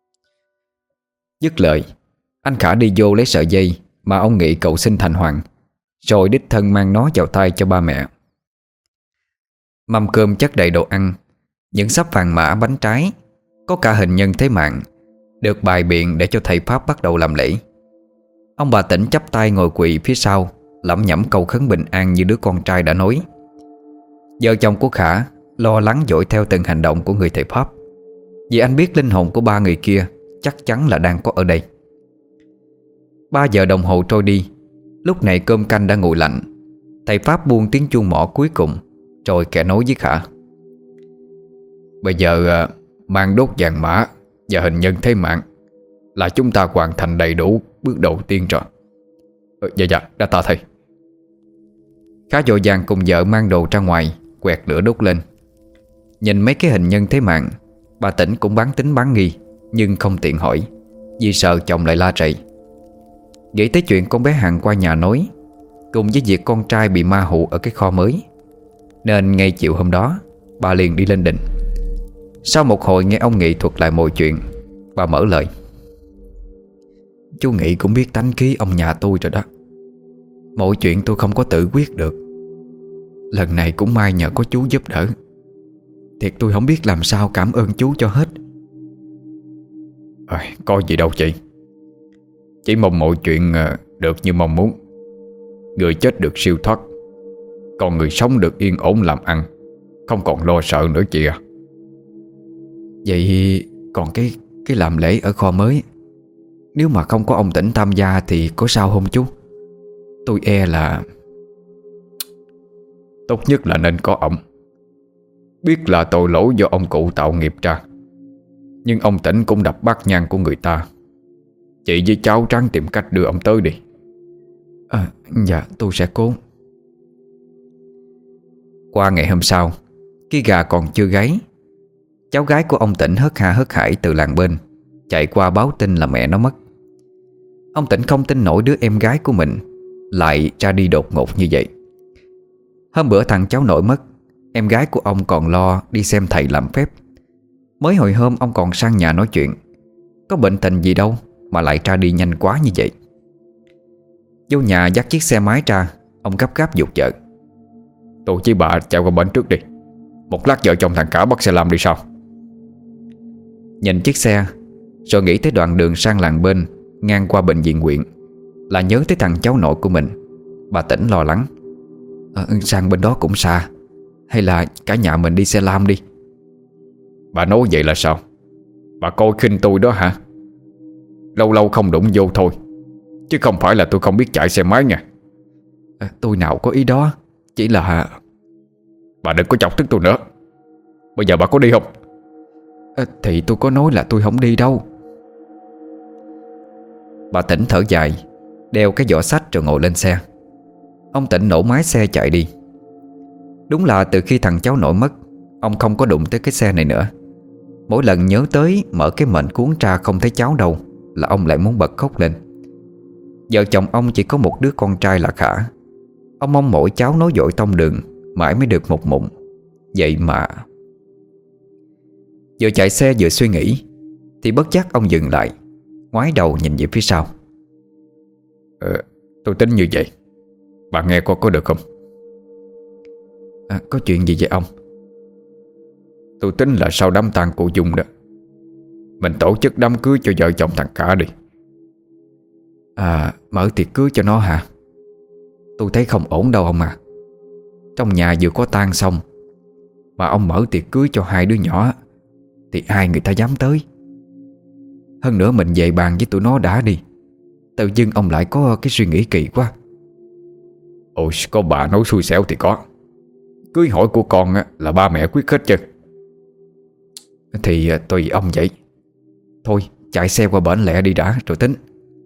Dứt lời, anh Khả đi vô lấy sợi dây mà ông Nghị cầu xin thành hoàng, rồi đích thân mang nó vào tay cho ba mẹ. Mâm cơm chất đầy đồ ăn, những sắp vàng mã bánh trái, có cả hình nhân thế mạng, được bày biện để cho thầy Pháp bắt đầu làm lễ. Ông bà Tĩnh chắp tay ngồi quỳ phía sau, lẩm nhẩm câu khấn bình an như đứa con trai đã nói. Vợ chồng của Khả lo lắng dõi theo từng hành động của người thầy Pháp, vì anh biết linh hồn của ba người kia chắc chắn là đang có ở đây. 3 giờ đồng hồ trôi đi. Lúc này cơm canh đã nguội lạnh. Thầy Pháp buông tiếng chuông mõ cuối cùng, rồi kẻ nói với Khả: Bây giờ mang đốt vàng mã và hình nhân thế mạng là chúng ta hoàn thành đầy đủ bước đầu tiên rồi. Dạ, đa tạ thầy. Khá vội vàng cùng vợ mang đồ ra ngoài, quẹt lửa đốt lên. Nhìn mấy cái hình nhân thế mạng, bà Tĩnh cũng bán tính bán nghi, nhưng không tiện hỏi, vì sợ chồng lại la rầy. Nghĩ tới chuyện con bé Hằng qua nhà nói, cùng với việc con trai bị ma hụ ở cái kho mới, nên ngay chiều hôm đó bà liền đi lên đình. Sau một hồi nghe ông Nghị thuật lại mọi chuyện, bà mở lời: Chú Nghị cũng biết tánh khí ông nhà tôi rồi đó. Mọi chuyện tôi không có tự quyết được. Lần này cũng may nhờ có chú giúp đỡ. Thiệt tôi không biết làm sao cảm ơn chú cho hết. Có gì đâu chị. Chỉ mong mọi chuyện được như mong muốn. Người chết được siêu thoát, còn người sống được yên ổn làm ăn, không còn lo sợ nữa chị à. Vậy còn cái làm lễ ở kho mới, nếu mà không có ông Tĩnh tham gia thì có sao không chú? Tôi e là... Tốt nhất là nên có ổng. Biết là tội lỗi do ông cụ tạo nghiệp ra, nhưng ông Tĩnh cũng đập bát nhang của người ta. Chị với cháu ráng tìm cách đưa ông tới đi. Dạ tôi sẽ cố. Qua ngày hôm sau, khi gà còn chưa gáy, cháu gái của ông Tĩnh hớt ha hớt hải từ làng bên chạy qua báo tin là mẹ nó mất. Ông Tĩnh không tin nổi đứa em gái của mình lại ra đi đột ngột như vậy. Hôm bữa thằng cháu nội mất, em gái của ông còn lo đi xem thầy làm phép. Mới hồi hôm ông còn sang nhà nói chuyện, có bệnh tình gì đâu mà lại ra đi nhanh quá như vậy. Vô nhà dắt chiếc xe máy ra, ông gấp gáp giục vợ: Tôi với bà chạy qua bển trước đi. Một lát vợ chồng thằng Cả bắt xe làm đi sao? Nhìn chiếc xe, rồi nghĩ tới đoạn đường sang làng bên ngang qua bệnh viện huyện, là nhớ tới thằng cháu nội của mình. Bà Tĩnh lo lắng: Sang bên đó cũng xa, hay là cả nhà mình đi xe lam đi. Bà nói vậy là sao? Bà coi khinh tôi đó hả? Lâu lâu không đụng vô thôi, chứ không phải là tôi không biết chạy xe máy nha. Tôi nào có ý đó. Chỉ là... Bà đừng có chọc tức tôi nữa. Bây giờ bà có đi không? Thì tôi có nói là tôi không đi đâu. Bà Tĩnh thở dài, đeo cái giỏ xách rồi ngồi lên xe. Ông Tĩnh nổ máy xe chạy đi. Đúng là từ khi thằng cháu nội mất, ông không có đụng tới cái xe này nữa. Mỗi lần nhớ tới mở cái mệnh cuốn ra không thấy cháu đâu là ông lại muốn bật khóc lên. Vợ chồng ông chỉ có một đứa con trai là Khả. Ông mong mỗi cháu nối dõi tông đường mãi mới được một mụn. Vậy mà... Vừa chạy xe vừa suy nghĩ thì bất giác ông dừng lại, ngoái đầu nhìn về phía sau. Tôi tính như vậy. Bà nghe coi có được không? Có chuyện gì vậy ông? Tôi tính là sau đám tang cô Dung đó, mình tổ chức đám cưới cho vợ chồng thằng Cả đi. Mở tiệc cưới cho nó hả? Tôi thấy không ổn đâu ông à. Trong nhà vừa có tang xong mà ông mở tiệc cưới cho hai đứa nhỏ thì ai người ta dám tới. Hơn nữa mình về bàn với tụi nó đã đi, tự dưng ông lại có cái suy nghĩ kỳ quá. Ôi, có bà nói xui xẻo thì có. Cưới hỏi của con là ba mẹ quyết hết chứ. Thì tùy ông vậy. Thôi chạy xe qua bển lẹ đi đã rồi tính.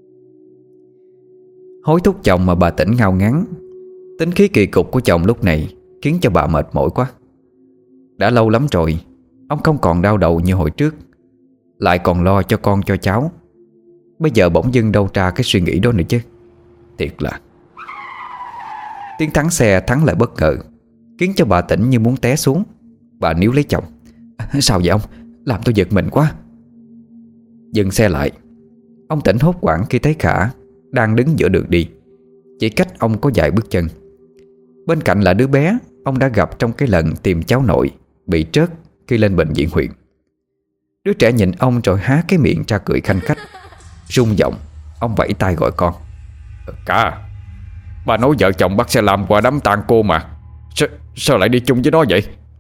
Hối thúc chồng mà bà Tỉnh ngao ngán. Tính khí kỳ cục của chồng lúc này khiến cho bà mệt mỏi quá. Đã lâu lắm rồi ông không còn đau đầu như hồi trước, lại còn lo cho con cho cháu. Bây giờ bỗng dưng đâu ra cái suy nghĩ đó nữa chứ. Thiệt là. Tiếng thắng xe thắng lại bất ngờ, khiến cho bà Tỉnh như muốn té xuống. Bà níu lấy chồng. Sao vậy ông? Làm tôi giật mình quá. Dừng xe lại, ông Tỉnh hốt hoảng khi thấy Khả đang đứng giữa đường đi, chỉ cách ông có vài bước chân. Bên cạnh là đứa bé ông đã gặp trong cái lần tìm cháu nội bị trớt khi lên bệnh viện huyện. Đứa trẻ nhìn ông rồi há cái miệng ra cười khanh khách. Rung giọng, ông vẫy tay gọi con. Cả, bà nói vợ chồng bắt xe làm qua đám tang cô mà. Sao lại đi chung với nó vậy?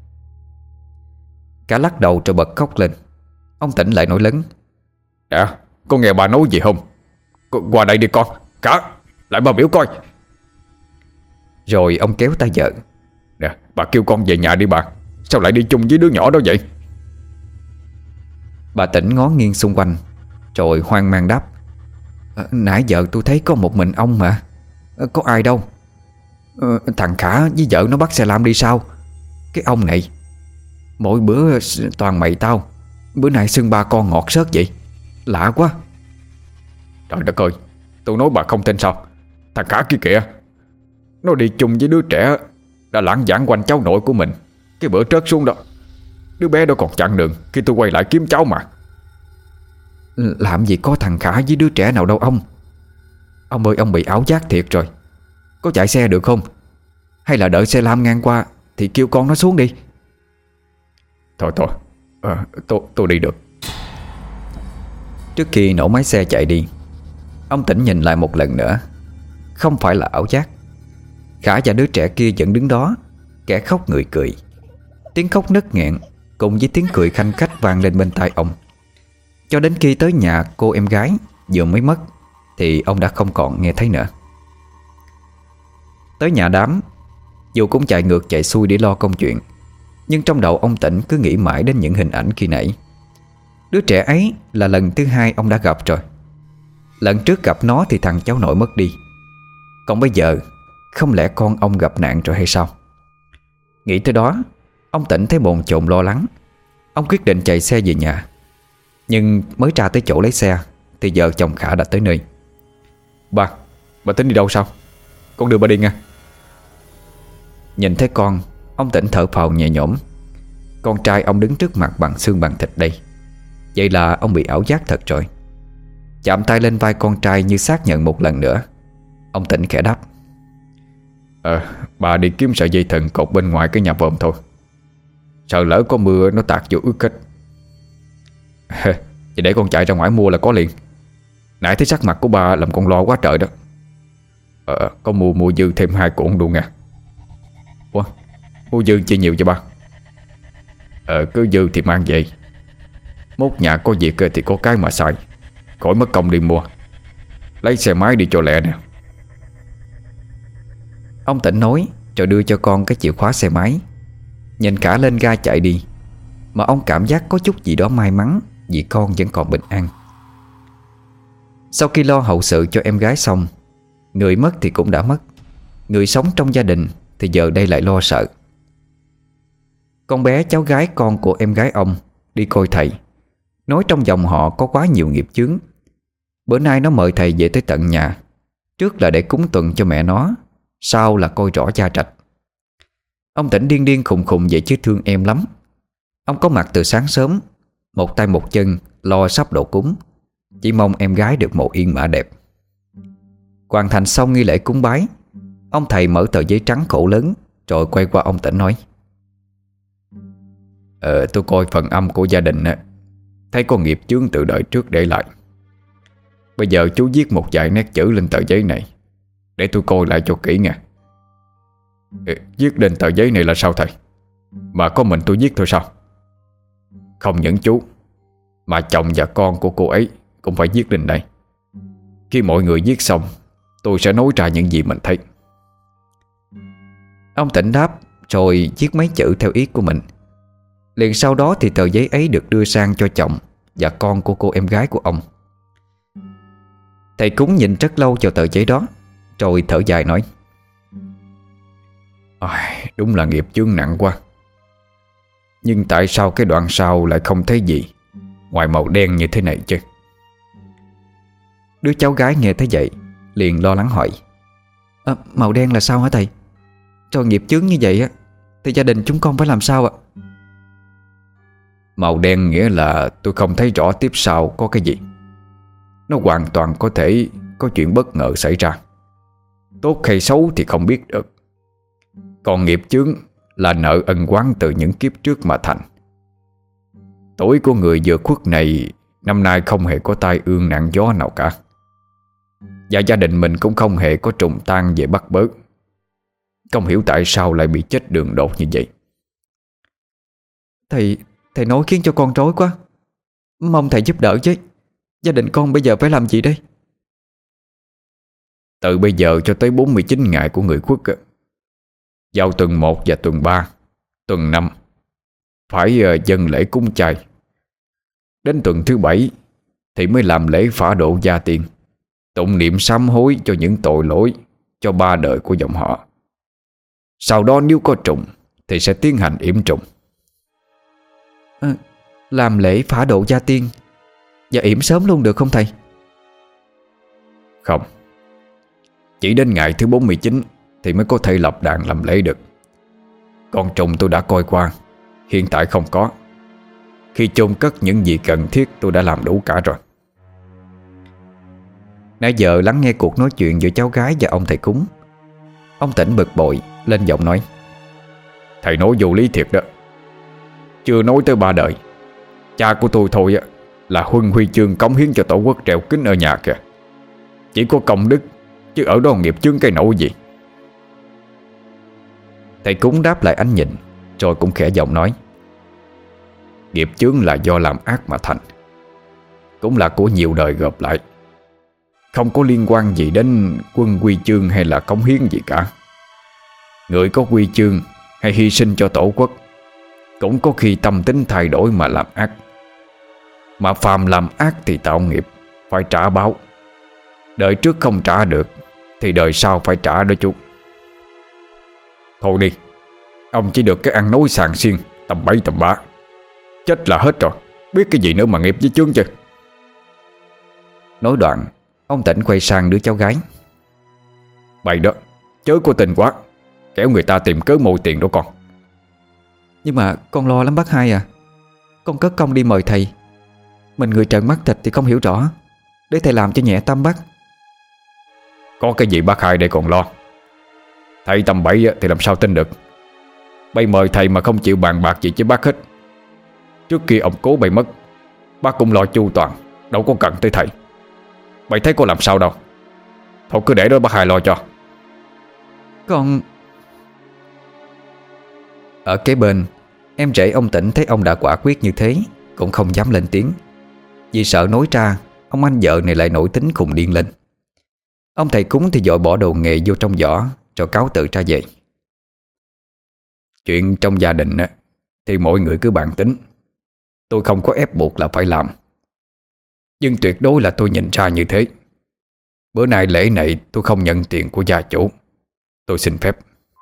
Cả lắc đầu rồi bật khóc lên. Ông Tỉnh lại nổi lớn. Con nghe bà nói gì không? Qua đây đi con. Cả, lại bà biểu coi. Rồi ông kéo tay vợ. Nè, bà kêu con về nhà đi bà. Sao lại đi chung với đứa nhỏ đó vậy? Bà Tỉnh ngó nghiêng xung quanh rồi hoang mang đáp. Nãy giờ tôi thấy có một mình ông mà. Có ai đâu. Thằng Khả với vợ nó bắt xe lam đi sao? Cái ông này mỗi bữa toàn mày tao, bữa nay xưng ba con ngọt xớt vậy. Lạ quá. Trời đất ơi, tôi nói bà không tin sao? Thằng Khả kia kìa, nó đi chung với đứa trẻ đã lãng vãng quanh cháu nội của mình. Cái bữa trớt xuống đó, đứa bé đó còn chặn đường khi tôi quay lại kiếm cháu mà. Làm gì có thằng Khả với đứa trẻ nào đâu ông. Ông ơi, ông bị ảo giác thiệt rồi. Có chạy xe được không? Hay là đợi xe lam ngang qua thì kêu con nó xuống đi. Thôi tôi đi được. Trước khi nổ máy xe chạy đi, ông Tỉnh nhìn lại một lần nữa. Không phải là ảo giác. Khả và đứa trẻ kia vẫn đứng đó, kẻ khóc người cười. Tiếng khóc nấc nghẹn cùng với tiếng cười khanh khách vang lên bên tai ông. Cho đến khi tới nhà cô em gái vừa mới mất thì ông đã không còn nghe thấy nữa. Tới nhà đám, dù cũng chạy ngược chạy xuôi để lo công chuyện, nhưng trong đầu ông Tỉnh cứ nghĩ mãi đến những hình ảnh khi nãy. Đứa trẻ ấy là lần thứ hai ông đã gặp rồi. Lần trước gặp nó thì thằng cháu nội mất đi, còn bây giờ không lẽ con ông gặp nạn rồi hay sao? Nghĩ tới đó, ông Tỉnh thấy bồn chồn lo lắng. Ông quyết định chạy xe về nhà. Nhưng mới ra tới chỗ lấy xe thì vợ chồng Khả đã tới nơi. Bà tính đi đâu sao? Con đưa bà đi nha. Nhìn thấy con, ông Tỉnh thở phào nhẹ nhõm. Con trai ông đứng trước mặt bằng xương bằng thịt đây. Vậy là ông bị ảo giác thật rồi. Chạm tay lên vai con trai như xác nhận một lần nữa. Ông Tỉnh khẽ đáp. Bà đi kiếm sợi dây thừng cột bên ngoài cái nhà vòm thôi. Sợ lỡ có mưa nó tạt vô ướt hết. Vậy để con chạy ra ngoài mua là có liền. Nãy thấy sắc mặt của bà làm con lo quá trời đó. Có mua dư thêm 2 cuộn luôn nha. Ủa, mua dư chia nhiều cho ba? Cứ dư thì mang về. Mốt nhà có việc thì có cái mà xài, khỏi mất công đi mua. Lấy xe máy đi cho lẹ nè. Ông Tỉnh nói rồi đưa cho con cái chìa khóa xe máy. Nhìn cả lên ga chạy đi, mà ông cảm giác có chút gì đó may mắn vì con vẫn còn bình an. Sau khi lo hậu sự cho em gái xong, người mất thì cũng đã mất, người sống trong gia đình thì giờ đây lại lo sợ. Con bé cháu gái con của em gái ông đi coi thầy, nói trong dòng họ có quá nhiều nghiệp chướng. Bữa nay nó mời thầy về tới tận nhà, trước là để cúng tuần cho mẹ nó, sau là coi rõ gia trạch. Ông Tỉnh điên điên khùng khùng vậy chứ thương em lắm. Ông có mặt từ sáng sớm, một tay một chân lo sắp độ cúng, chỉ mong em gái được một yên mã đẹp. Hoàn thành xong nghi lễ cúng bái, ông thầy mở tờ giấy trắng khổ lớn, rồi quay qua ông Tĩnh nói: Tôi coi phần âm của gia đình thấy có nghiệp chướng từ đời trước để lại. Bây giờ chú viết một vài nét chữ lên tờ giấy này để tôi coi lại cho kỹ nha. Viết lên tờ giấy này là sao thầy? Mà có mình tôi viết thôi sao? Không những chú, mà chồng và con của cô ấy cũng phải viết lên đây. Khi mọi người viết xong, tôi sẽ nói ra những gì mình thấy. Ông Tĩnh đáp, rồi viết mấy chữ theo ý của mình. Liền sau đó thì tờ giấy ấy được đưa sang cho chồng và con của cô em gái của ông. Thầy cúng nhìn rất lâu vào tờ giấy đó, rồi thở dài nói: Đúng là nghiệp chướng nặng quá. Nhưng tại sao cái đoạn sau lại không thấy gì ngoài màu đen như thế này chứ? Đứa cháu gái nghe thấy vậy liền lo lắng hỏi: Màu đen là sao hả thầy? Cho nghiệp chướng như vậy á thì gia đình chúng con phải làm sao ạ? Màu đen nghĩa là tôi không thấy rõ tiếp sau có cái gì. Nó hoàn toàn có thể có chuyện bất ngờ xảy ra. Tốt hay xấu thì không biết được. Còn nghiệp chướng là nợ ân oán từ những kiếp trước mà thành. Tuổi của người vừa khuất này năm nay không hề có tai ương nạn gió nào cả. Và gia đình mình cũng không hề có trùng tang về bắt bớ. Không hiểu tại sao lại bị chết đường đột như vậy. Thầy nói khiến cho con rối quá. Mong thầy giúp đỡ chứ. Gia đình con bây giờ phải làm gì đây? Từ bây giờ cho tới 49 ngày của người khuất, vào tuần 1 và tuần 3, tuần 5 phải dâng lễ cúng chay. Đến tuần thứ 7 thì mới làm lễ phả độ gia tiên, tụng niệm sám hối cho những tội lỗi cho 3 đời của dòng họ. Sau đó nếu có trùng thì sẽ tiến hành yểm trùng. Làm lễ phả độ gia tiên và yểm sớm luôn được không thầy? Không, chỉ đến ngày thứ 49 thì mới có thể lập đàn làm lễ được. Con trùng tôi đã coi qua, hiện tại không có. Khi chôn cất những gì cần thiết tôi đã làm đủ cả rồi. Nãy giờ lắng nghe cuộc nói chuyện giữa cháu gái và ông thầy cúng, ông Tĩnh bực bội lên giọng nói: Thầy nói vô lý thiệt đó. Chưa nói tới 3 đời, cha của tôi thôi là huân huy chương cống hiến cho tổ quốc treo kính ở nhà kìa. Chỉ có công đức, chứ ở đó nghiệp chướng cái nỗi gì. Thầy cúng đáp lại ánh nhìn, rồi cũng khẽ giọng nói: Nghiệp chướng là do làm ác mà thành, cũng là của nhiều đời gộp lại, không có liên quan gì đến quân huy chương hay là cống hiến gì cả. Người có huy chương hay hy sinh cho tổ quốc cũng có khi tâm tính thay đổi mà làm ác. Mà phàm làm ác thì tạo nghiệp, phải trả báo. Đời trước không trả được thì đời sau phải trả đó chú. Thôi đi, ông chỉ được cái ăn nói sàng xiên tầm bậy tầm bạ. Chết là hết rồi, biết cái gì nữa mà nghiệp với chướng chứ. Nói đoạn, ông Tĩnh quay sang đứa cháu gái: Bày đó, chớ có tình quá, kéo người ta tìm cớ mồi tiền đó con. Nhưng mà con lo lắm bác hai à. Con cất công đi mời thầy, mình người trợn mắt thịt thì không hiểu rõ, để thầy làm cho nhẹ tâm bác. Có cái gì bác hai đây còn lo. Thầy tầm bậy thì làm sao tin được. Bây mời thầy mà không chịu bàn bạc gì với bác hết. Trước kia ông cố bày mất, bác cũng lo chu toàn, đâu có cần tới thầy. Bày thấy có làm sao đâu. Thôi cứ để đó bác hai lo cho. Con... Ở kế bên, em rể ông Tĩnh thấy ông đã quả quyết như thế, cũng không dám lên tiếng, vì sợ nói ra ông anh vợ này lại nổi tính khùng điên lên. Ông thầy cúng thì vội bỏ đồ nghề vô trong giỏ, rồi cáo tự ra về. Chuyện trong gia đình thì mọi người cứ bàn tính. Tôi không có ép buộc là phải làm, nhưng tuyệt đối là tôi nhìn ra như thế. Bữa nay lễ này tôi không nhận tiền của gia chủ. Tôi xin phép.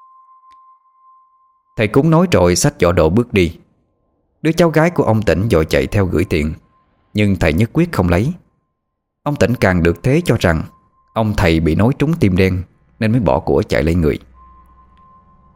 Thầy cúng nói rồi xách giỏ đồ bước đi. Đứa cháu gái của ông Tĩnh vội chạy theo gửi tiền, nhưng thầy nhất quyết không lấy. Ông Tĩnh càng được thế cho rằng ông thầy bị nói trúng tim đen, nên mới bỏ của chạy lấy người.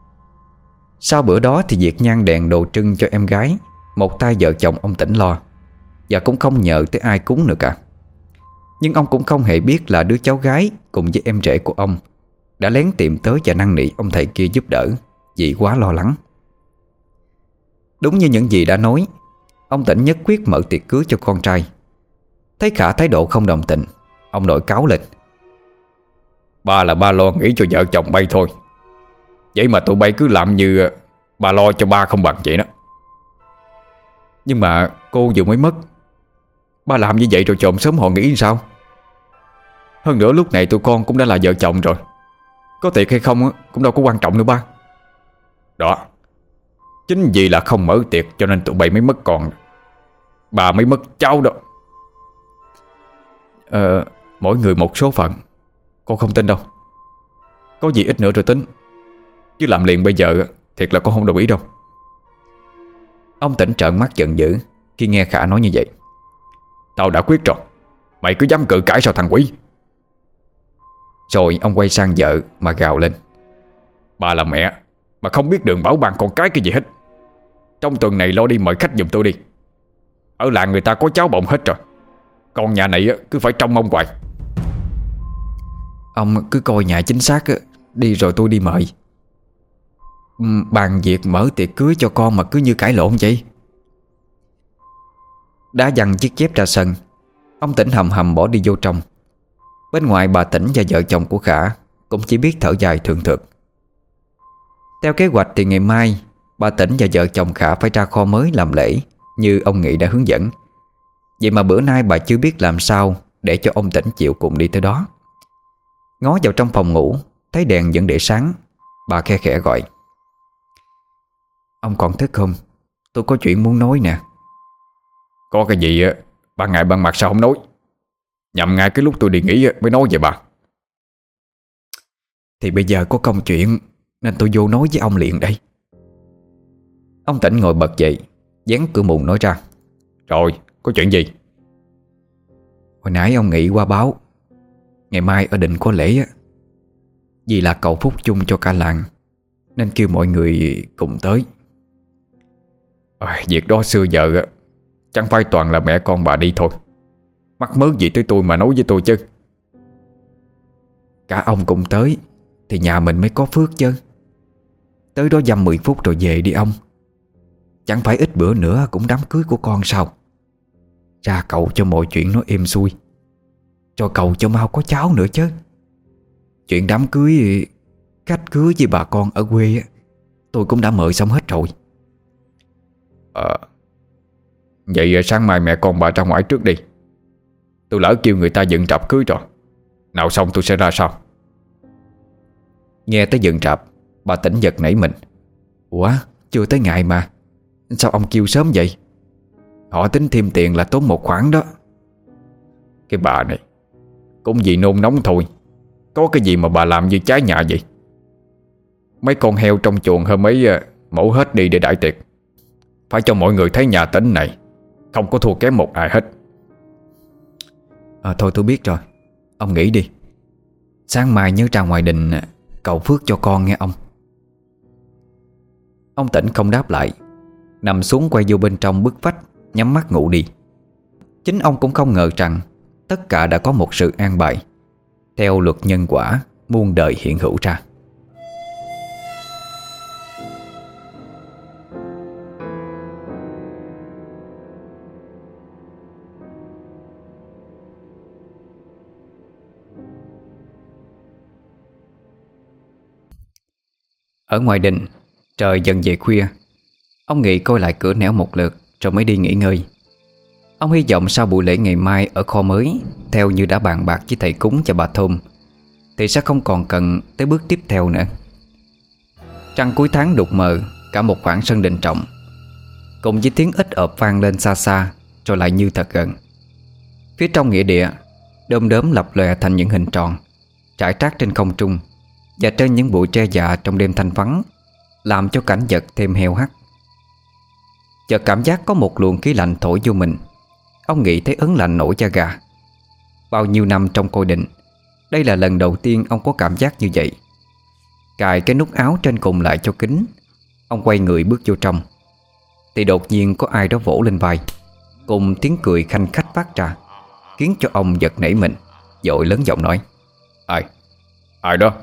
Sau bữa đó thì việc nhang đèn đồ trưng cho em gái, một tay vợ chồng ông Tĩnh lo, và cũng không nhờ tới ai cúng nữa cả. Nhưng ông cũng không hề biết là đứa cháu gái cùng với em rể của ông đã lén tìm tới và năn nỉ ông thầy kia giúp đỡ vì quá lo lắng. Đúng như những gì đã nói, ông Tĩnh nhất quyết mở tiệc cưới cho con trai. Thấy Khả thái độ không đồng tình, ông nổi cáu lên. Ba là ba lo nghĩ cho vợ chồng bay thôi, vậy mà tụi bay cứ làm như ba lo cho ba không bằng vậy đó. Nhưng mà cô vừa mới mất, ba làm như vậy rồi chồng sớm họ nghĩ sao? Hơn nữa lúc này tụi con cũng đã là vợ chồng rồi, có tiệc hay không cũng đâu có quan trọng nữa ba. Đó, chính vì là không mở tiệc cho nên tụi bay mới mất con, bà mới mất cháu đó. Mỗi người một số phận, con không tin đâu. Có gì ít nữa rồi tính, chứ làm liền bây giờ thiệt là con không đồng ý đâu. Ông Tĩnh trợn mắt giận dữ khi nghe Khả nói như vậy. Tao đã quyết rồi, mày cứ dám cự cãi sao thằng quỷ. Rồi ông quay sang vợ mà gào lên. Bà là mẹ mà không biết đường bảo ban con cái gì hết. Trong tuần này lo đi mời khách giùm tôi đi. Ở làng người ta có cháu bọng hết rồi, còn nhà này cứ phải trông mong hoài. Ông cứ coi nhà chính xác đi rồi tôi đi mời. Bàn việc mở tiệc cưới cho con mà cứ như cãi lộn vậy. Đã dằn chiếc dép ra sân, ông Tĩnh hầm hầm bỏ đi vô trong. Bên ngoài bà Tĩnh và vợ chồng của Khả cũng chỉ biết thở dài thường thượt. Theo kế hoạch thì ngày mai bà Tĩnh và vợ chồng Khả phải ra kho mới làm lễ như ông Nghị đã hướng dẫn. Vậy mà bữa nay bà chưa biết làm sao để cho ông Tĩnh chịu cùng đi tới đó. Ngó vào trong phòng ngủ, thấy đèn vẫn để sáng, bà khe khẽ gọi. Ông còn thức không? Tôi có chuyện muốn nói nè. Có cái gì ban ngày ban mặt sao không nói? Nhằm ngay cái lúc tôi đi nghỉ mới nói vậy bà. Thì bây giờ có công chuyện nên tôi vô nói với ông liền đây. Ông Tĩnh ngồi bật dậy, dán cửa mùng nói ra. Rồi, có chuyện gì? Hồi nãy ông Nghị qua báo ngày mai ở đình có lễ á. Vì là cầu phúc chung cho cả làng nên kêu mọi người cùng tới. Việc đó xưa giờ chẳng phải toàn là mẹ con bà đi thôi. Mắc mớ gì tới tôi mà nói với tôi chứ. Cả ông cùng tới thì nhà mình mới có phước chứ. Tới đó dăm 10 phút rồi về đi ông. Chẳng phải ít bữa nữa cũng đám cưới của con sao? Ra cầu cho mọi chuyện nó êm xuôi, cho cầu cho mau có cháu nữa chứ. Chuyện đám cưới, khách cưới với bà con ở quê tôi cũng đã mời xong hết rồi. Vậy sáng mai mẹ con bà ra ngoài trước đi. Tôi lỡ kêu người ta dựng rạp cưới rồi. Nào xong tôi sẽ ra sau. Nghe tới dựng rạp, bà Tĩnh giật nảy mình. Ủa, chưa tới ngày mà sao ông kêu sớm vậy? Họ tính thêm tiền là tốn một khoản đó. Cái bà này cũng vì nôn nóng thôi. Có cái gì mà bà làm như trái nhà vậy? Mấy con heo trong chuồng hôm ấy mổ hết đi để đãi tiệc. Phải cho mọi người thấy nhà Tĩnh này không có thua kém một ai hết. Thôi tôi biết rồi. Ông nghỉ đi. Sáng mai nhớ ra ngoài đình cầu phước cho con nghe ông. Ông Tĩnh không đáp lại, nằm xuống quay vô bên trong bức vách, nhắm mắt ngủ đi. Chính ông cũng không ngờ rằng tất cả đã có một sự an bài. Theo luật nhân quả, muôn đời hiện hữu ra. Ở ngoài đình, trời dần về khuya. Ông Nghị coi lại cửa nẻo một lượt rồi mới đi nghỉ ngơi. Ông hy vọng sau buổi lễ ngày mai ở kho mới, theo như đã bàn bạc với thầy cúng và bà Thôm, thì sẽ không còn cần tới bước tiếp theo nữa. Trăng cuối tháng đục mờ cả một khoảng sân đình trọng, cùng với tiếng ếch ộp vang lên xa xa rồi lại như thật gần. Phía trong nghĩa địa, đom đóm lập lòe thành những hình tròn trải trác trên không trung và trên những bụi tre già trong đêm thanh vắng, làm cho cảnh vật thêm heo hắt. Chợt cảm giác có một luồng khí lạnh thổi vô mình. Ông Nghị thấy ớn lạnh nổi da gà. Bao nhiêu năm trong côi đình, đây là lần đầu tiên ông có cảm giác như vậy. Cài cái nút áo trên cùng lại cho kín, ông quay người bước vô trong, thì đột nhiên có ai đó vỗ lên vai. cùng tiếng cười khanh khách phát ra, khiến cho ông giật nảy mình, vội lớn giọng nói: Ai? Ai đó?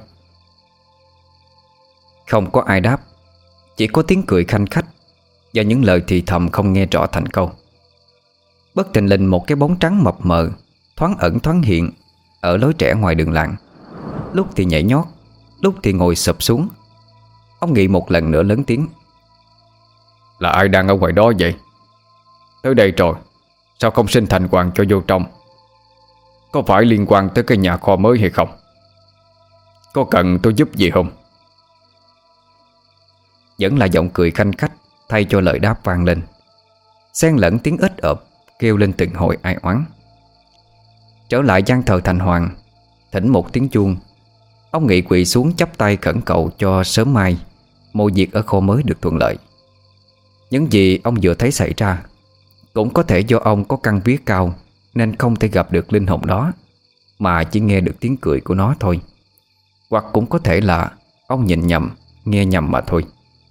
Không có ai đáp, chỉ có tiếng cười khanh khách và những lời thì thầm không nghe rõ thành câu. Bất thình lình một cái bóng trắng mập mờ thoáng ẩn thoáng hiện ở lối rẽ ngoài đường làng, lúc thì nhảy nhót, lúc thì ngồi sụp xuống. Ông Nghị một lần nữa lớn tiếng: Là ai đang ở ngoài đó vậy? Tới đây rồi, sao không xin thành hoàng cho vô trong? Có phải liên quan tới cái nhà kho mới hay không? Có cần tôi giúp gì không? Vẫn là giọng cười khanh khách thay cho lời đáp vang lên, xen lẫn tiếng ếch ợp kêu lên từng hồi ai oán. Trở lại gian thờ thành hoàng, thỉnh một tiếng chuông, ông Nghị quỳ xuống chắp tay khẩn cầu cho sớm mai mọi việc ở kho mới được thuận lợi. Những gì ông vừa thấy xảy ra cũng có thể do ông có căn vía cao nên không thể gặp được linh hồn đó, mà chỉ nghe được tiếng cười của nó thôi. Hoặc cũng có thể là ông nhìn nhầm, nghe nhầm mà thôi.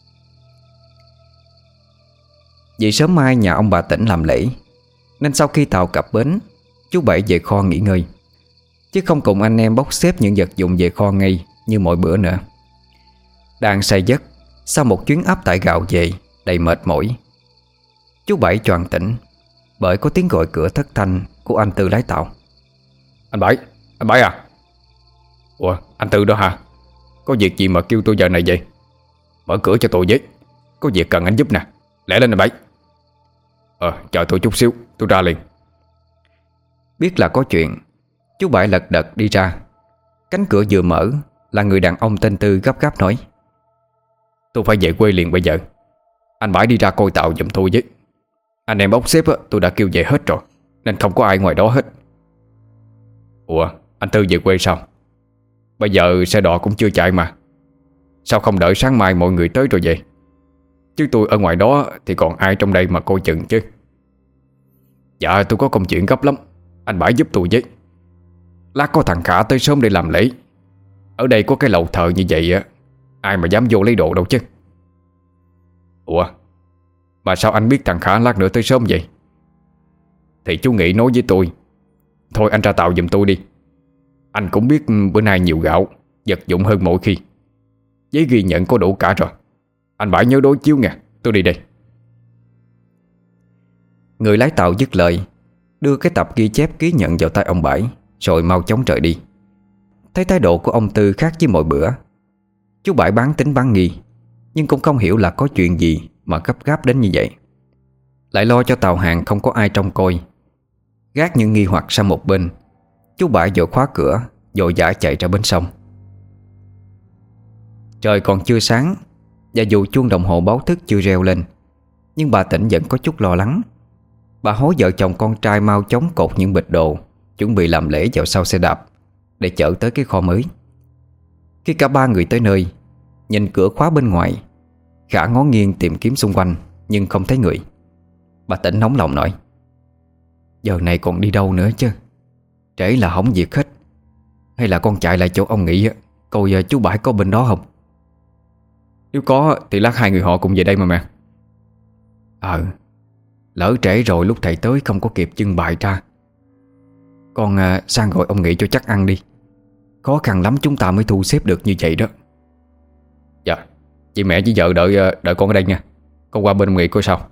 Vì sớm mai nhà ông bà Tỉnh làm lễ, nên sau khi tàu cập bến, chú Bảy về kho nghỉ ngơi, chứ không cùng anh em bốc xếp những vật dụng về kho ngay như mọi bữa nữa. Đang say giấc sau một chuyến áp tải gạo về đầy mệt mỏi, chú Bảy choàng tỉnh bởi có tiếng gọi cửa thất thanh của anh Tư lái tàu. Anh Bảy à? Ủa, anh Tư đó hả? Có việc gì mà kêu tôi giờ này vậy? Mở cửa cho tôi với, có việc cần anh giúp nè. Lẹ lên anh Bảy. Chờ tôi chút xíu, tôi ra liền. Biết là có chuyện, chú Bảy lật đật đi ra. Cánh cửa vừa mở là người đàn ông tên Tư gấp gáp nói: Tôi phải về quê liền bây giờ. Anh Bảy đi ra coi tàu giùm tôi với. Anh em bốc xếp tôi đã kêu về hết rồi, nên không có ai ngoài đó hết. Ủa, anh Tư về quê sao? Bây giờ xe đò cũng chưa chạy mà. Sao không đợi sáng mai mọi người tới rồi vậy? Chứ tôi ở ngoài đó thì còn ai trong đây mà coi chừng chứ. Dạ tôi có công chuyện gấp lắm, anh Bảy giúp tôi với. Lát có thằng Khả tới sớm để làm lễ. Ở đây có cái lầu thờ như vậy á, ai mà dám vô lấy đồ đâu chứ. Ủa, mà sao anh biết thằng Khả lát nữa tới sớm vậy? Thì chú Nghị nói với tôi. Thôi anh ra tàu giùm tôi đi. Anh cũng biết bữa nay nhiều gạo, vật dụng hơn mỗi khi. Giấy ghi nhận có đủ cả rồi. Anh Bảy nhớ đối chiếu nha, tôi đi đây. Người lái tàu dứt lời, đưa cái tập ghi chép ký nhận vào tay ông Bảy, rồi mau chóng rời đi. Thấy thái độ của ông Tư khác với mọi bữa, chú Bảy bán tính bán nghi, nhưng cũng không hiểu là có chuyện gì mà gấp gáp đến như vậy. Lại lo cho tàu hàng không có ai trông coi. Gác những nghi hoặc sang một bên, chú Bảy vội khóa cửa, vội vã chạy ra bến sông. Trời còn chưa sáng, và dù chuông đồng hồ báo thức chưa reo lên, nhưng bà Tỉnh vẫn có chút lo lắng. Bà hối vợ chồng con trai mau chóng cột những bịch đồ, chuẩn bị làm lễ vào sau xe đạp để chở tới cái kho mới. Khi cả ba người tới nơi, nhìn cửa khóa bên ngoài, Khả ngó nghiêng tìm kiếm xung quanh nhưng không thấy người. Bà Tỉnh nóng lòng nói: Giờ này còn đi đâu nữa chứ? Trễ là hỏng việc hết. Hay là con chạy lại chỗ ông Nghị coi chú Bảy có bên đó không? Nếu có thì lát hai người họ cùng về đây mà mẹ. Lỡ trễ rồi lúc thầy tới không có kịp trưng bày ra. Con sang gọi ông Nghị cho chắc ăn đi. Khó khăn lắm chúng ta mới thu xếp được như vậy đó. Dạ, chị mẹ với vợ đợi con ở đây nha. Con qua bên ông Nghị coi sao.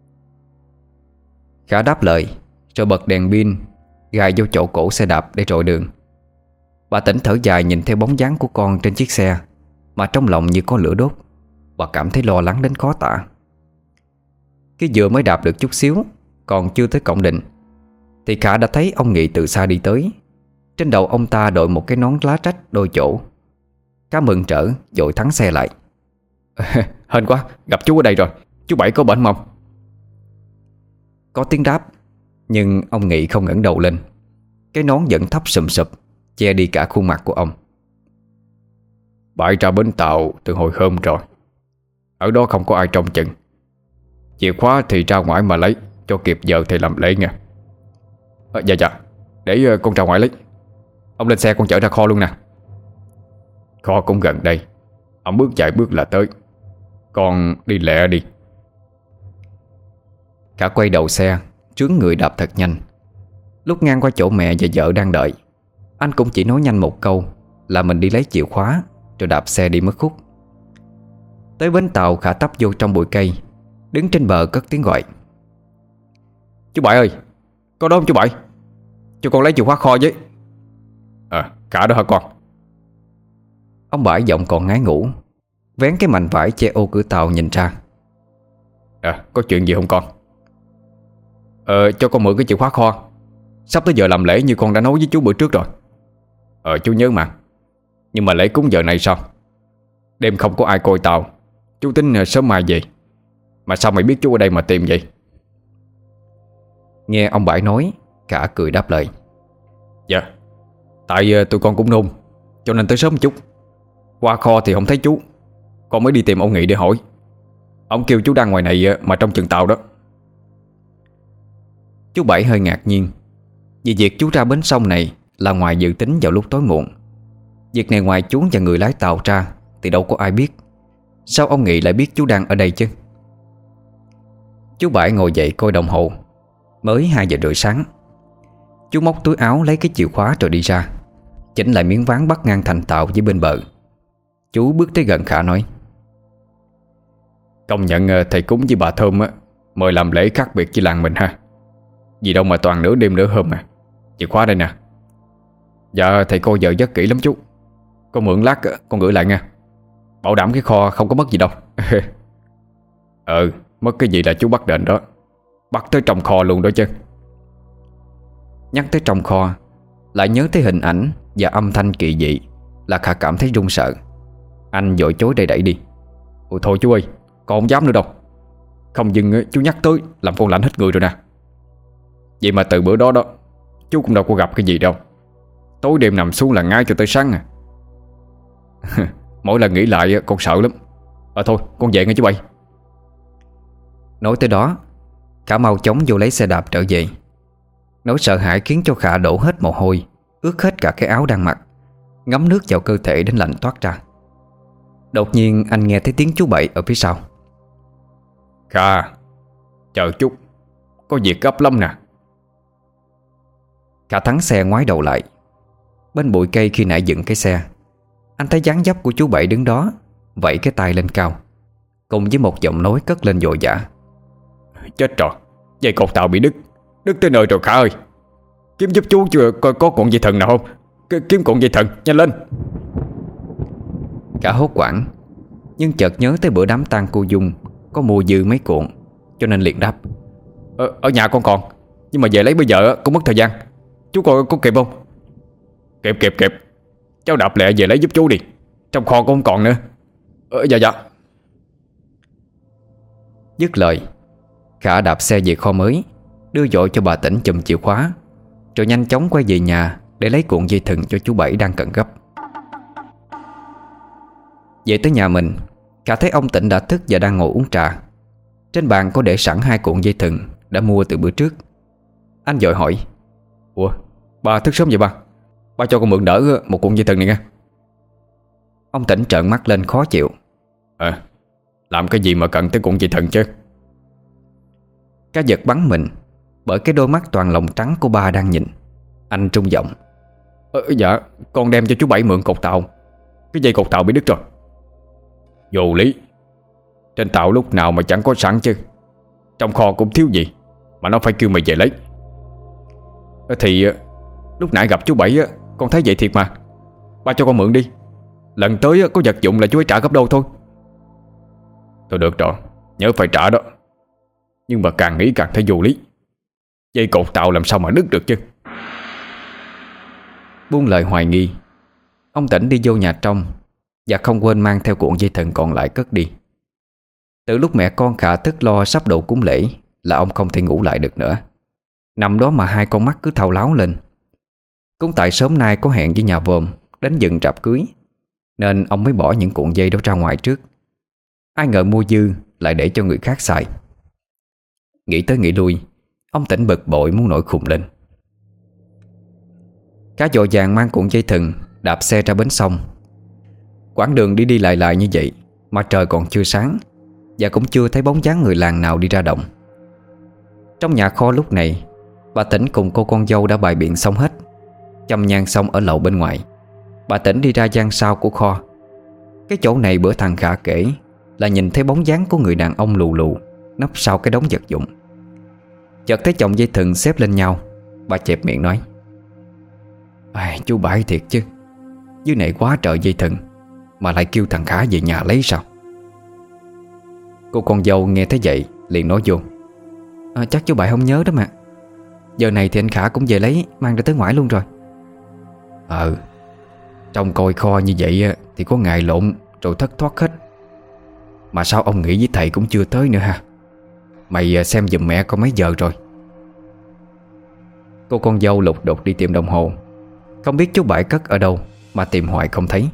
Khả đáp lời, rồi bật đèn pin gài vô chỗ cổ xe đạp để rọi đường. Bà Tỉnh thở dài nhìn theo bóng dáng của con trên chiếc xe, mà trong lòng như có lửa đốt. Bà cảm thấy lo lắng đến khó tả. Khi vừa mới đạp được chút xíu, còn chưa tới cổng đình, thì Khả đã thấy ông Nghị từ xa đi tới. Trên đầu ông ta đội một cái nón lá trách đôi chỗ. Khả mừng rỡ vội thắng xe lại. Hên quá, gặp chú ở đây rồi. Chú Bảy có bệnh không? Có tiếng đáp, nhưng ông Nghị không ngẩng đầu lên. Cái nón vẫn thấp sùm sụp, che đi cả khuôn mặt của ông. Bảy ra bến tàu từ hồi hôm rồi. Ở đó không có ai trông chừng. Chìa khóa thì ra ngoài mà lấy, cho kịp giờ thì làm lễ nha. Dạ, để con ra ngoài lấy. Ông lên xe con chở ra kho luôn nè. Kho cũng gần đây, ông bước vài bước là tới. Con đi lẹ đi. Khả quay đầu xe trướng người đạp thật nhanh. Lúc ngang qua chỗ mẹ và vợ đang đợi, anh cũng chỉ nói nhanh một câu là mình đi lấy chìa khóa, rồi đạp xe đi mất khúc. Tới bến tàu, Khả tấp vô trong bụi cây, đứng trên bờ cất tiếng gọi: Chú Bảy ơi, có đó không chú Bảy? Cho con lấy chìa khóa kho với. Khả đó hả con? Ông Bảy giọng còn ngái ngủ, vén cái mành vải che ô cửa tàu nhìn ra. Có chuyện gì không con? Cho con mượn cái chìa khóa kho. Sắp tới giờ làm lễ như con đã nói với chú bữa trước rồi. Chú nhớ mà. Nhưng mà lễ cúng giờ này sao? Đêm không có ai coi tàu, chú tính sớm mai về. Mà sao mày biết chú ở đây mà tìm vậy? Nghe ông Bảy nói, Khả cười đáp lời: Dạ, tại tụi con cũng nôn, cho nên tới sớm một chút. Qua kho thì không thấy chú, con mới đi tìm ông Nghị để hỏi. Ông kêu chú đang ngoài này mà trong chừng tàu đó. Chú Bảy hơi ngạc nhiên, vì việc chú ra bến sông này là ngoài dự tính vào lúc tối muộn. Việc này ngoài chú và người lái tàu ra thì đâu có ai biết. Sao ông Nghị lại biết chú đang ở đây chứ? Chú Bảy ngồi dậy coi đồng hồ, mới 2 giờ rưỡi sáng. Chú móc túi áo lấy cái chìa khóa rồi đi ra, chỉnh lại miếng ván bắt ngang thành tàu với bên bờ. Chú bước tới gần Khả nói: Công nhận thầy cúng với bà Thơm mời làm lễ khác biệt với làng mình ha. Gì đâu mà toàn nửa đêm nửa hôm à. Chìa khóa đây nè. Dạ thầy coi giờ giấc kỹ lắm chú. Con mượn lát con gửi lại nha. Bảo đảm cái kho không có mất gì đâu. Mất cái gì là chú bắt đền đó. Bắt tới trong kho luôn đó chứ. Nhắc tới trong kho, lại nhớ tới hình ảnh và âm thanh kỳ dị, là Khả cảm thấy run sợ. Anh vội chối đầy đẩy đi: Ôi thôi chú ơi, con không dám nữa đâu. Không dừng chú nhắc tới làm con lạnh hết người rồi nè. Vậy mà từ bữa đó đó, chú cũng đâu có gặp cái gì đâu. Tối đêm nằm xuống là ngay cho tới sáng à. Mỗi lần nghĩ lại con sợ lắm. Thôi con về nghe chú Bảy. Nói tới đó, Khả mau chóng vô lấy xe đạp trở về. Nỗi sợ hãi khiến cho Khả đổ hết mồ hôi, ướt hết cả cái áo đang mặc, ngấm nước vào cơ thể đến lạnh toát ra. Đột nhiên anh nghe thấy tiếng chú Bảy ở phía sau: Khả, chờ chút, có việc gấp lắm nè. Khả thắng xe ngoái đầu lại. Bên bụi cây khi nãy dựng cái xe, anh thấy dáng dấp của chú Bảy đứng đó, vẫy cái tay lên cao, cùng với một giọng nói cất lên vội vã: Chết rồi, dây cột tàu bị đứt. Đứt tới nơi rồi Khả ơi. Kiếm giúp chú chưa, coi có cuộn dây thừng nào không. Kiếm cuộn dây thừng, nhanh lên. Khả hốt hoảng, nhưng chợt nhớ tới bữa đám tang cô Dung có mua dư mấy cuộn, cho nên liền đáp: Ở nhà con còn, nhưng mà về lấy bây giờ cũng mất thời gian. Chú coi có kịp không? Kịp. Cháu đạp lẹ về lấy giúp chú đi. Trong kho cũng không còn nữa. Dạ. Dứt lời, Khả đạp xe về kho mới, đưa vội cho bà Tỉnh chùm chìa khóa, rồi nhanh chóng quay về nhà để lấy cuộn dây thừng cho chú Bảy đang cần gấp. Về tới nhà mình, Khả thấy ông Tỉnh đã thức và đang ngồi uống trà. Trên bàn có để sẵn 2 cuộn dây thừng đã mua từ bữa trước. Anh vội hỏi: Ủa, bà thức sớm vậy ba? Ba cho con mượn đỡ một cuộn dây thừng này nha. Ông Tỉnh trợn mắt lên khó chịu: Làm cái gì mà cần tới cuộn dây thừng chứ? Cá giật bắn mình bởi cái đôi mắt toàn lòng trắng của ba đang nhìn. Anh trung giọng: Dạ, con đem cho chú Bảy mượn cột tàu. Cái dây cột tàu bị đứt rồi. Vô lý. Trên tàu lúc nào mà chẳng có sẵn chứ. Trong kho cũng thiếu gì mà nó phải kêu mày về lấy. Thì lúc nãy gặp chú Bảy con thấy vậy thiệt mà. Ba cho con mượn đi. Lần tới có vật dụng là chú ấy trả gấp đôi thôi. Thôi được rồi, nhớ phải trả đó. Nhưng mà càng nghĩ càng thấy vô lý. Dây cột tàu làm sao mà đứt được chứ. Buông lời hoài nghi, ông Tỉnh đi vô nhà trong và không quên mang theo cuộn dây thừng còn lại cất đi. Từ lúc mẹ con Khả thức lo sắp đồ cúng lễ là ông không thể ngủ lại được nữa. Nằm đó mà 2 con mắt cứ thao láo lên. Cũng tại sớm nay có hẹn với nhà vòm đến dựng rạp cưới, nên ông mới bỏ những cuộn dây đó ra ngoài trước. Ai ngờ mua dư lại để cho người khác xài. Nghĩ tới nghĩ lui, ông Tỉnh bực bội muốn nổi khùng lên. Khả vội vàng mang cuộn dây thừng đạp xe ra bến sông. Quãng đường đi đi lại như vậy mà trời còn chưa sáng, và cũng chưa thấy bóng dáng người làng nào đi ra đồng. Trong nhà kho lúc này, bà Tỉnh cùng cô con dâu đã bày biện xong hết. Châm nhang xong ở lầu bên ngoài, bà Tỉnh đi ra gian sau của kho. Cái chỗ này bữa thằng Khả kể là nhìn thấy bóng dáng của người đàn ông lù lù nấp sau cái đống vật dụng. Chợt thấy chồng dây thừng xếp lên nhau, bà chẹp miệng nói: Chú Bảy thiệt chứ, dưới này quá trời dây thừng mà lại kêu thằng Khả về nhà lấy sao? Cô con dâu nghe thấy vậy liền nói vô: Chắc chú Bảy không nhớ đó mà. Giờ này thì anh Khả cũng về lấy, mang ra tới ngoài luôn rồi. Trong coi kho như vậy thì có ngày lộn rồi thất thoát hết. Mà sao ông nghĩ với thầy cũng chưa tới nữa ha? Mày xem giùm mẹ coi mấy giờ rồi. Cô con dâu lục đục đi tìm đồng hồ, không biết chú Bảy cất ở đâu mà tìm hoài không thấy.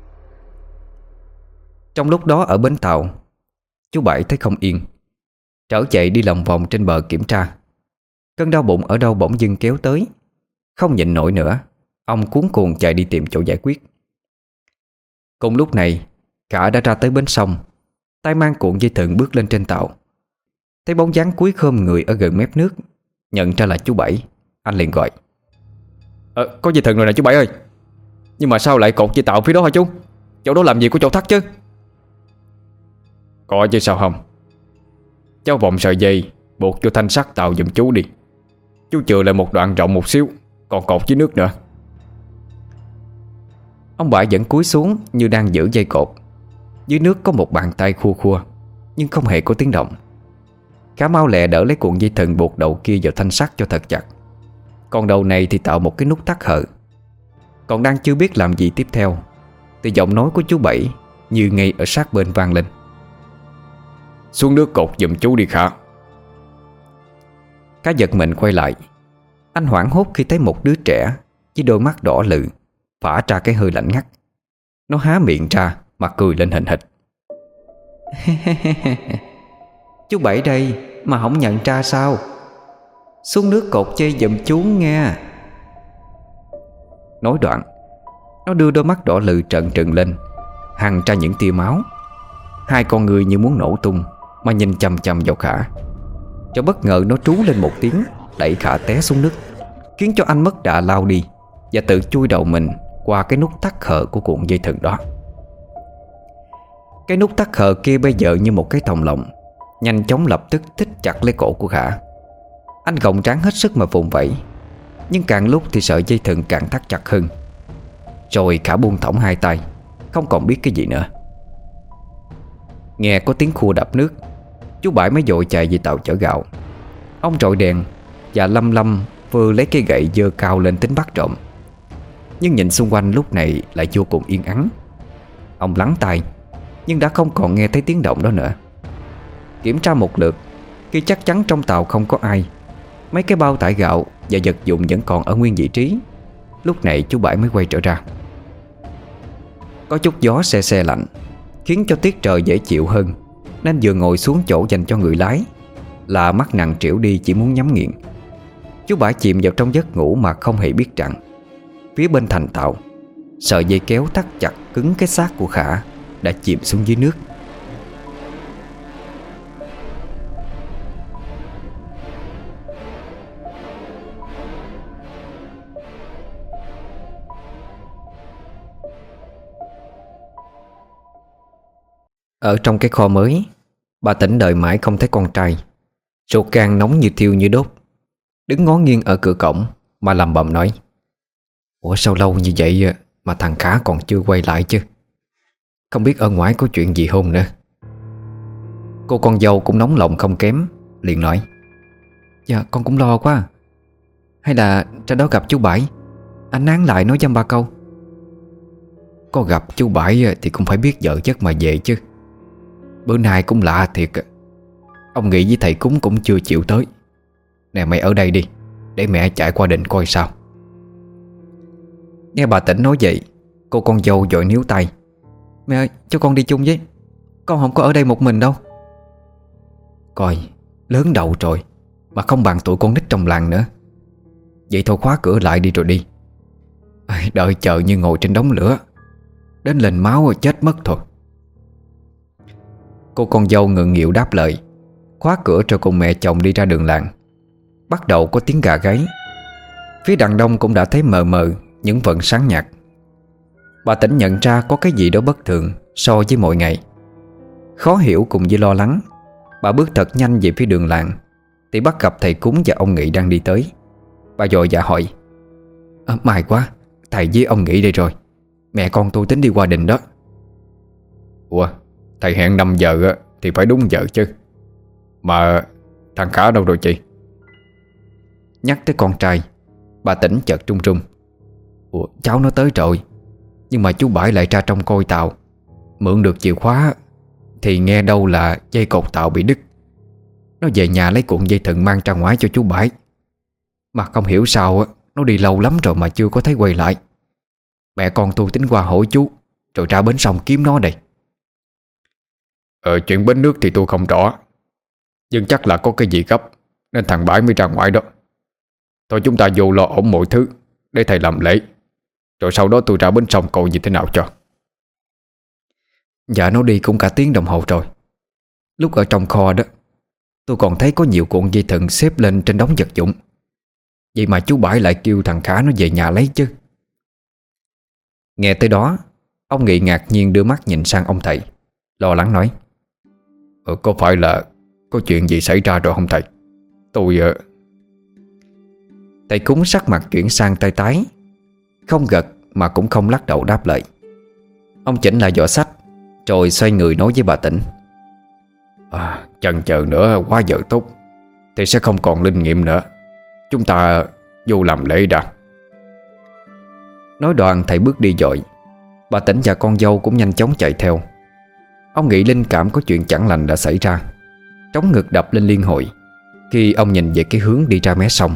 Trong lúc đó ở bến tàu, chú Bảy thấy không yên, trở chạy đi lòng vòng trên bờ kiểm tra. Cơn đau bụng ở đâu bỗng dưng kéo tới. Không nhịn nổi nữa, ông cuống cuồng chạy đi tìm chỗ giải quyết. Cùng lúc này, Khả đã ra tới bến sông, tay mang cuộn dây thừng bước lên trên tàu. Thấy bóng dáng cúi khom người ở gần mép nước, nhận ra là chú Bảy, anh liền gọi: Có dây thừng rồi nè chú Bảy ơi. Nhưng mà sao lại cột dây tàu phía đó hả chú? Chỗ đó làm gì có chỗ thắt chứ? Có chứ sao không. Cháu vòng sợi dây buộc vô thanh sắt tàu giùm chú đi. Chú chừa lại một đoạn rộng một xíu, còn cột dưới nước nữa. Ông Bảy vẫn cúi xuống như đang giữ dây cột. Dưới nước có một bàn tay khua khua, nhưng không hề có tiếng động. Khả mau lẹ đỡ lấy cuộn dây thừng buộc đầu kia vào thanh sắt cho thật chặt, còn đầu này thì tạo một cái nút thắt hở. Còn đang chưa biết làm gì tiếp theo thì giọng nói của chú Bảy như ngay ở sát bên vang lên: Xuống nước cột giùm chú đi Khả. Khả giật mình quay lại. Anh hoảng hốt khi thấy một đứa trẻ với đôi mắt đỏ lừ phả ra cái hơi lạnh ngắt. Nó há miệng ra mà cười lên hình hịch. Chú Bảy đây mà không nhận ra sao? Xuống nước cột chơi giùm chú nghe. Nói đoạn, nó đưa đôi mắt đỏ lừ trợn trừng lên, hằn ra những tia máu. Hai con người như muốn nổ tung mà nhìn chằm chằm vào Khả. Cho bất ngờ nó trú lên một tiếng, đẩy Khả té xuống nước, khiến cho anh mất đà lao đi và tự chui đầu mình qua cái nút thắt khờ của cuộn dây thừng đó. Cái nút thắt khờ kia bây giờ như một cái thòng lọng, nhanh chóng lập tức thít chặt lấy cổ của Khả. Anh gồng trán hết sức mà vùng vẫy, nhưng càng lúc thì sợi dây thừng càng thắt chặt hơn. Rồi Khả buông thõng hai tay, không còn biết cái gì nữa. Nghe có tiếng khua đập nước, chú Bảy mới vội chạy về tàu chở gạo. Ông trội đèn và Lâm Lâm vừa lấy cây gậy giơ cao lên tính bắt trộm. Nhưng nhìn xung quanh lúc này lại vô cùng yên ắng. Ông lắng tai, nhưng đã không còn nghe thấy tiếng động đó nữa. Kiểm tra một lượt, khi chắc chắn trong tàu không có ai, mấy cái bao tải gạo và vật dụng vẫn còn ở nguyên vị trí, lúc này chú Bảy mới quay trở ra. Có chút gió se se lạnh khiến cho tiết trời dễ chịu hơn, nên vừa ngồi xuống chỗ dành cho người lái là mắt nặng trĩu đi chỉ muốn nhắm nghiền. Chú Bảy chìm vào trong giấc ngủ mà không hề biết rằng phía bên thành tàu, sợi dây kéo thắt chặt cứng cái xác của Khả đã chìm xuống dưới nước. Ở trong cái kho mới, bà Tỉnh đợi mãi không thấy con trai, ruột gan nóng như thiêu như đốt, đứng ngó nghiêng ở cửa cổng mà lẩm bẩm nói: Ủa sao lâu như vậy mà thằng Khả còn chưa quay lại chứ? Không biết ở ngoài có chuyện gì không nữa. Cô con dâu cũng nóng lòng không kém, liền nói: Dạ con cũng lo quá. Hay là ra đó gặp chú Bảy, anh nán lại nói dăm ba câu. Có gặp chú Bảy thì cũng phải biết vợ chất mà về chứ. Bữa nay cũng lạ thiệt. Ông nghĩ với thầy cúng cũng chưa chịu tới. Nè mày ở đây đi, để mẹ chạy qua đình coi sao. Nghe bà Tỉnh nói vậy, cô con dâu vội níu tay: Mẹ ơi, cho con đi chung với. Con không có ở đây một mình đâu. Coi, lớn đầu rồi mà không bằng tụi con nít trong làng nữa. Vậy thôi khóa cửa lại đi rồi đi. Đợi chờ như ngồi trên đống lửa, đến lên máu chết mất thôi. Cô con dâu ngượng nghịu đáp lời, khóa cửa rồi cùng mẹ chồng đi ra đường làng. bắt đầu có tiếng gà gáy. Phía đằng đông cũng đã thấy mờ mờ những vần sáng nhạt. Bà Tỉnh nhận ra có cái gì đó bất thường so với mọi ngày. Khó hiểu cùng với lo lắng, bà bước thật nhanh về phía đường làng thì bắt gặp thầy cúng và ông Nghị đang đi tới. Bà vội vã hỏi: May quá, thầy với ông Nghị đây rồi. Mẹ con tôi tính đi qua đình đó. Ủa, thầy hẹn 5 giờ á thì phải đúng giờ chứ. Mà thằng Khả đâu rồi chị? Nhắc tới con trai, bà Tỉnh chợt trung trung. Ủa, cháu nó tới rồi, nhưng mà chú Bãi lại ra trong coi tàu. Mượn được chìa khóa thì nghe đâu là dây cột tàu bị đứt. Nó về nhà lấy cuộn dây thừng mang ra ngoài cho chú Bãi. Mà không hiểu sao nó đi lâu lắm rồi mà chưa có thấy quay lại. Mẹ con tôi tính qua hỏi chú rồi ra bến sông kiếm nó đây. Chuyện bến nước thì tôi không rõ, nhưng chắc là có cái gì gấp nên thằng Bãi mới ra ngoài đó. Thôi chúng ta vô lo ổn mọi thứ để thầy làm lễ, rồi sau đó tôi ra bến sông coi như thế nào cho. Dạ nó đi cũng cả tiếng đồng hồ rồi. Lúc ở trong kho đó, tôi còn thấy có nhiều cuộn dây thừng xếp lên trên đống vật dụng. Vậy mà chú Bãi lại kêu thằng Khả nó về nhà lấy chứ. Nghe tới đó, ông Nghị ngạc nhiên đưa mắt nhìn sang ông thầy, lo lắng nói: Có phải là có chuyện gì xảy ra rồi không thầy? Thầy cúng sắc mặt chuyển sang tái tái, không gật mà cũng không lắc đầu đáp lời. Ông chỉnh lại giỏ sách rồi xoay người nói với bà Tỉnh: Chần chờ nữa quá giờ tốt thì sẽ không còn linh nghiệm nữa. Chúng ta vô làm lễ đã. Nói đoạn thầy bước đi dội. Bà Tỉnh và con dâu cũng nhanh chóng chạy theo. Ông nghĩ linh cảm có chuyện chẳng lành đã xảy ra, trống ngực đập lên liên hồi khi ông nhìn về cái hướng đi ra mé sông.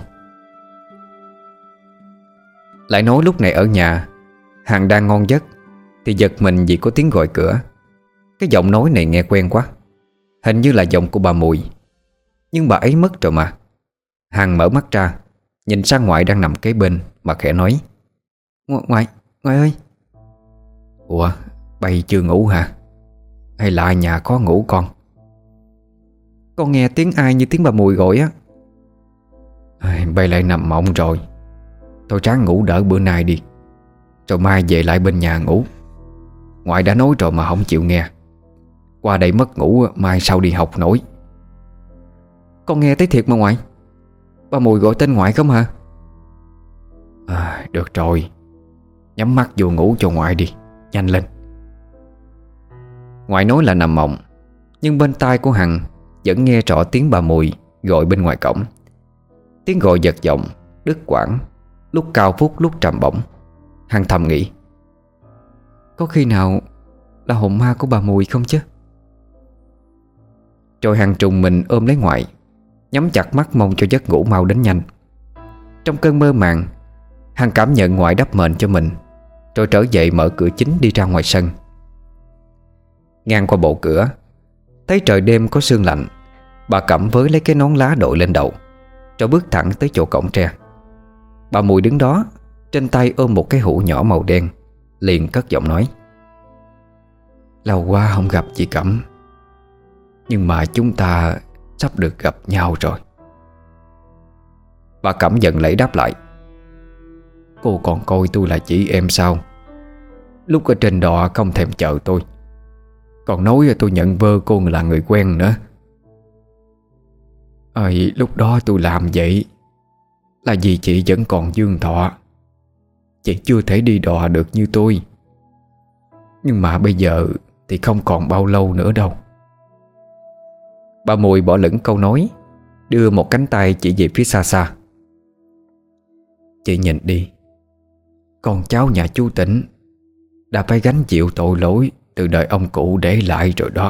Lại nói lúc này ở nhà, Hằng đang ngon giấc thì giật mình vì có tiếng gọi cửa. Cái giọng nói này nghe quen quá, hình như là giọng của bà Mùi. Nhưng bà ấy mất rồi mà. Hằng mở mắt ra, nhìn sang ngoại đang nằm kế bên mà khẽ nói: Ngoại ơi. Ủa, bay chưa ngủ hả? Hay là nhà khó ngủ con? Con nghe tiếng ai như tiếng bà Mùi gọi á. Bay lại nằm mộng rồi. Thôi ráng ngủ đỡ bữa nay đi, rồi mai về lại bên nhà ngủ. Ngoại đã nói rồi mà không chịu nghe. Qua đây mất ngủ mai sau đi học nổi. Con nghe thấy thiệt mà ngoại. Bà Mùi gọi tên ngoại không hả? Được rồi, nhắm mắt vô ngủ cho ngoại đi, nhanh lên. Ngoại nói là nằm mộng, nhưng bên tai của Hằng vẫn nghe rõ tiếng bà Mùi gọi bên ngoài cổng. Tiếng gọi giật giọng, đứt quãng, lúc cao phút lúc trầm bổng. Hằng thầm nghĩ: có khi nào là hồn ma của bà Mùi không chứ? Rồi Hằng trùng mình ôm lấy ngoại, nhắm chặt mắt mong cho giấc ngủ mau đến nhanh. Trong cơn mơ màng, Hằng cảm nhận ngoại đắp mền cho mình, rồi trở dậy mở cửa chính đi ra ngoài sân. Ngang qua bộ cửa, thấy trời đêm có sương lạnh, bà Cẩm với lấy cái nón lá đội lên đầu, rồi bước thẳng tới chỗ cổng tre. Bà Mùi đứng đó, trên tay ôm một cái hũ nhỏ màu đen, liền cất giọng nói: lâu quá không gặp chị Cẩm, nhưng mà chúng ta sắp được gặp nhau rồi. Bà Cẩm giận lẫy đáp lại: cô còn coi tôi là chị em sao? Lúc ở trên đò không thèm chờ tôi, còn nói tôi nhận vơ cô là người quen nữa. Lúc đó tôi làm vậy là vì chị vẫn còn dương thọ. Chị chưa thể đi đò được như tôi. Nhưng mà bây giờ thì không còn bao lâu nữa đâu. Bà Mùi bỏ lửng câu nói, đưa một cánh tay chỉ về phía xa xa: chị nhìn đi, con cháu nhà chú Tỉnh đã phải gánh chịu tội lỗi từ đời ông cụ để lại rồi đó.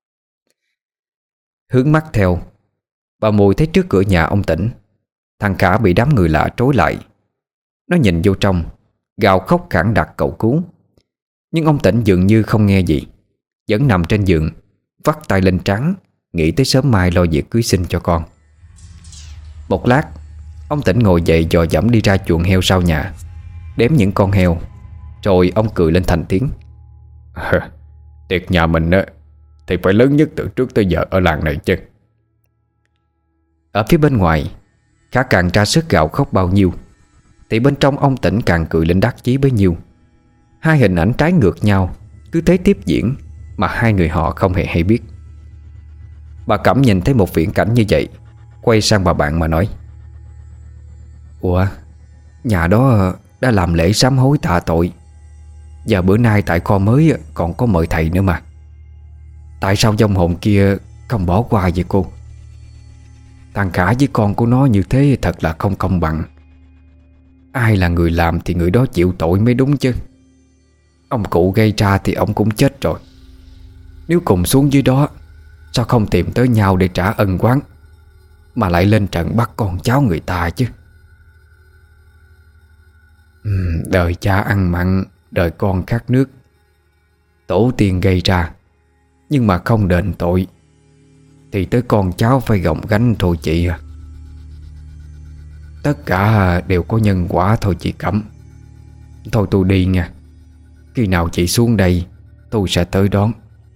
Hướng mắt theo, bà Mùi thấy trước cửa nhà ông Tỉnh, thằng Khả bị đám người lạ trối lại. Nó nhìn vô trong, gào khóc khản đặc cầu cứu. Nhưng ông Tỉnh dường như không nghe gì, vẫn nằm trên giường, vắt tay lên trán, nghĩ tới sớm mai lo việc cưới xin cho con. Một lát, ông Tỉnh ngồi dậy dò dẫm đi ra chuồng heo sau nhà, đếm những con heo, rồi ông cười lên thành tiếng: tiệc nhà mình á thì phải lớn nhất từ trước tới giờ ở làng này chứ. Ở phía bên ngoài, Khả càng tra sức gào khóc bao nhiêu thì bên trong ông Tĩnh càng cười lên đắc chí bấy nhiêu. Hai hình ảnh trái ngược nhau cứ thế tiếp diễn mà hai người họ không hề hay biết. Bà Cẩm nhìn thấy một viễn cảnh như vậy, quay sang bà bạn mà nói: Ủa, nhà đó đã làm lễ sám hối tạ tội, và bữa nay tại kho mới còn có mời thầy nữa mà. Tại sao vong hồn kia không bỏ qua vậy cô? Thằng Khả với con của nó như thế thật là không công bằng. Ai là người làm thì người đó chịu tội mới đúng chứ. Ông cụ gây ra thì ông cũng chết rồi. Nếu cùng xuống dưới đó, sao không tìm tới nhau để trả ân oán, mà lại lên trận bắt con cháu người ta chứ? Đời cha ăn mặn, đời con khát nước. Tổ tiên gây ra, nhưng mà không đền tội thì tới con cháu phải gồng gánh thôi chị à. Tất cả đều có nhân quả thôi chị Cẩm. Thôi tôi đi nha. Khi nào chị xuống đây tôi sẽ tới đón.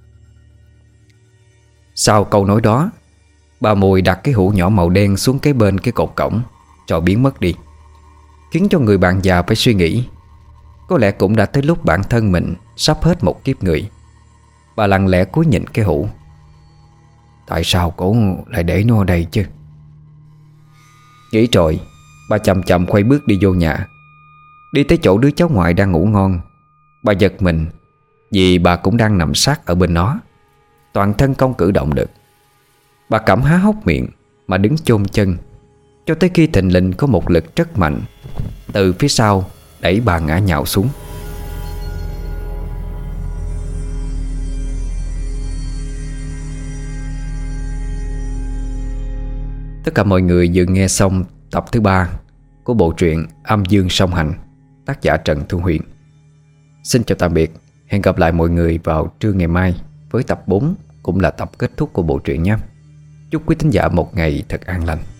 Sau câu nói đó, bà Mùi đặt cái hũ nhỏ màu đen xuống cái bên cái cột cổng rồi biến mất đi, khiến cho người bạn già phải suy nghĩ. Có lẽ cũng đã tới lúc bản thân mình sắp hết một kiếp người. Bà lặng lẽ cúi nhìn cái hũ. Tại sao cổ lại để nó ở đây chứ? Nghĩ rồi, bà chậm chậm quay bước đi vô nhà. Đi tới chỗ đứa cháu ngoại đang ngủ ngon, bà giật mình vì bà cũng đang nằm sát ở bên nó, toàn thân không cử động được. Bà Cẩm há hốc miệng mà đứng chôn chân, cho tới khi thình lình có một lực rất mạnh từ phía sau đẩy bà ngã nhào xuống. Tất cả mọi người vừa nghe xong tập thứ 3 của bộ truyện Âm Dương Song Hành, tác giả Trần Thu Huyền. Xin chào tạm biệt. Hẹn gặp lại mọi người vào trưa ngày mai với tập 4, cũng là tập kết thúc của bộ truyện nhé. Chúc quý thính giả một ngày thật an lành.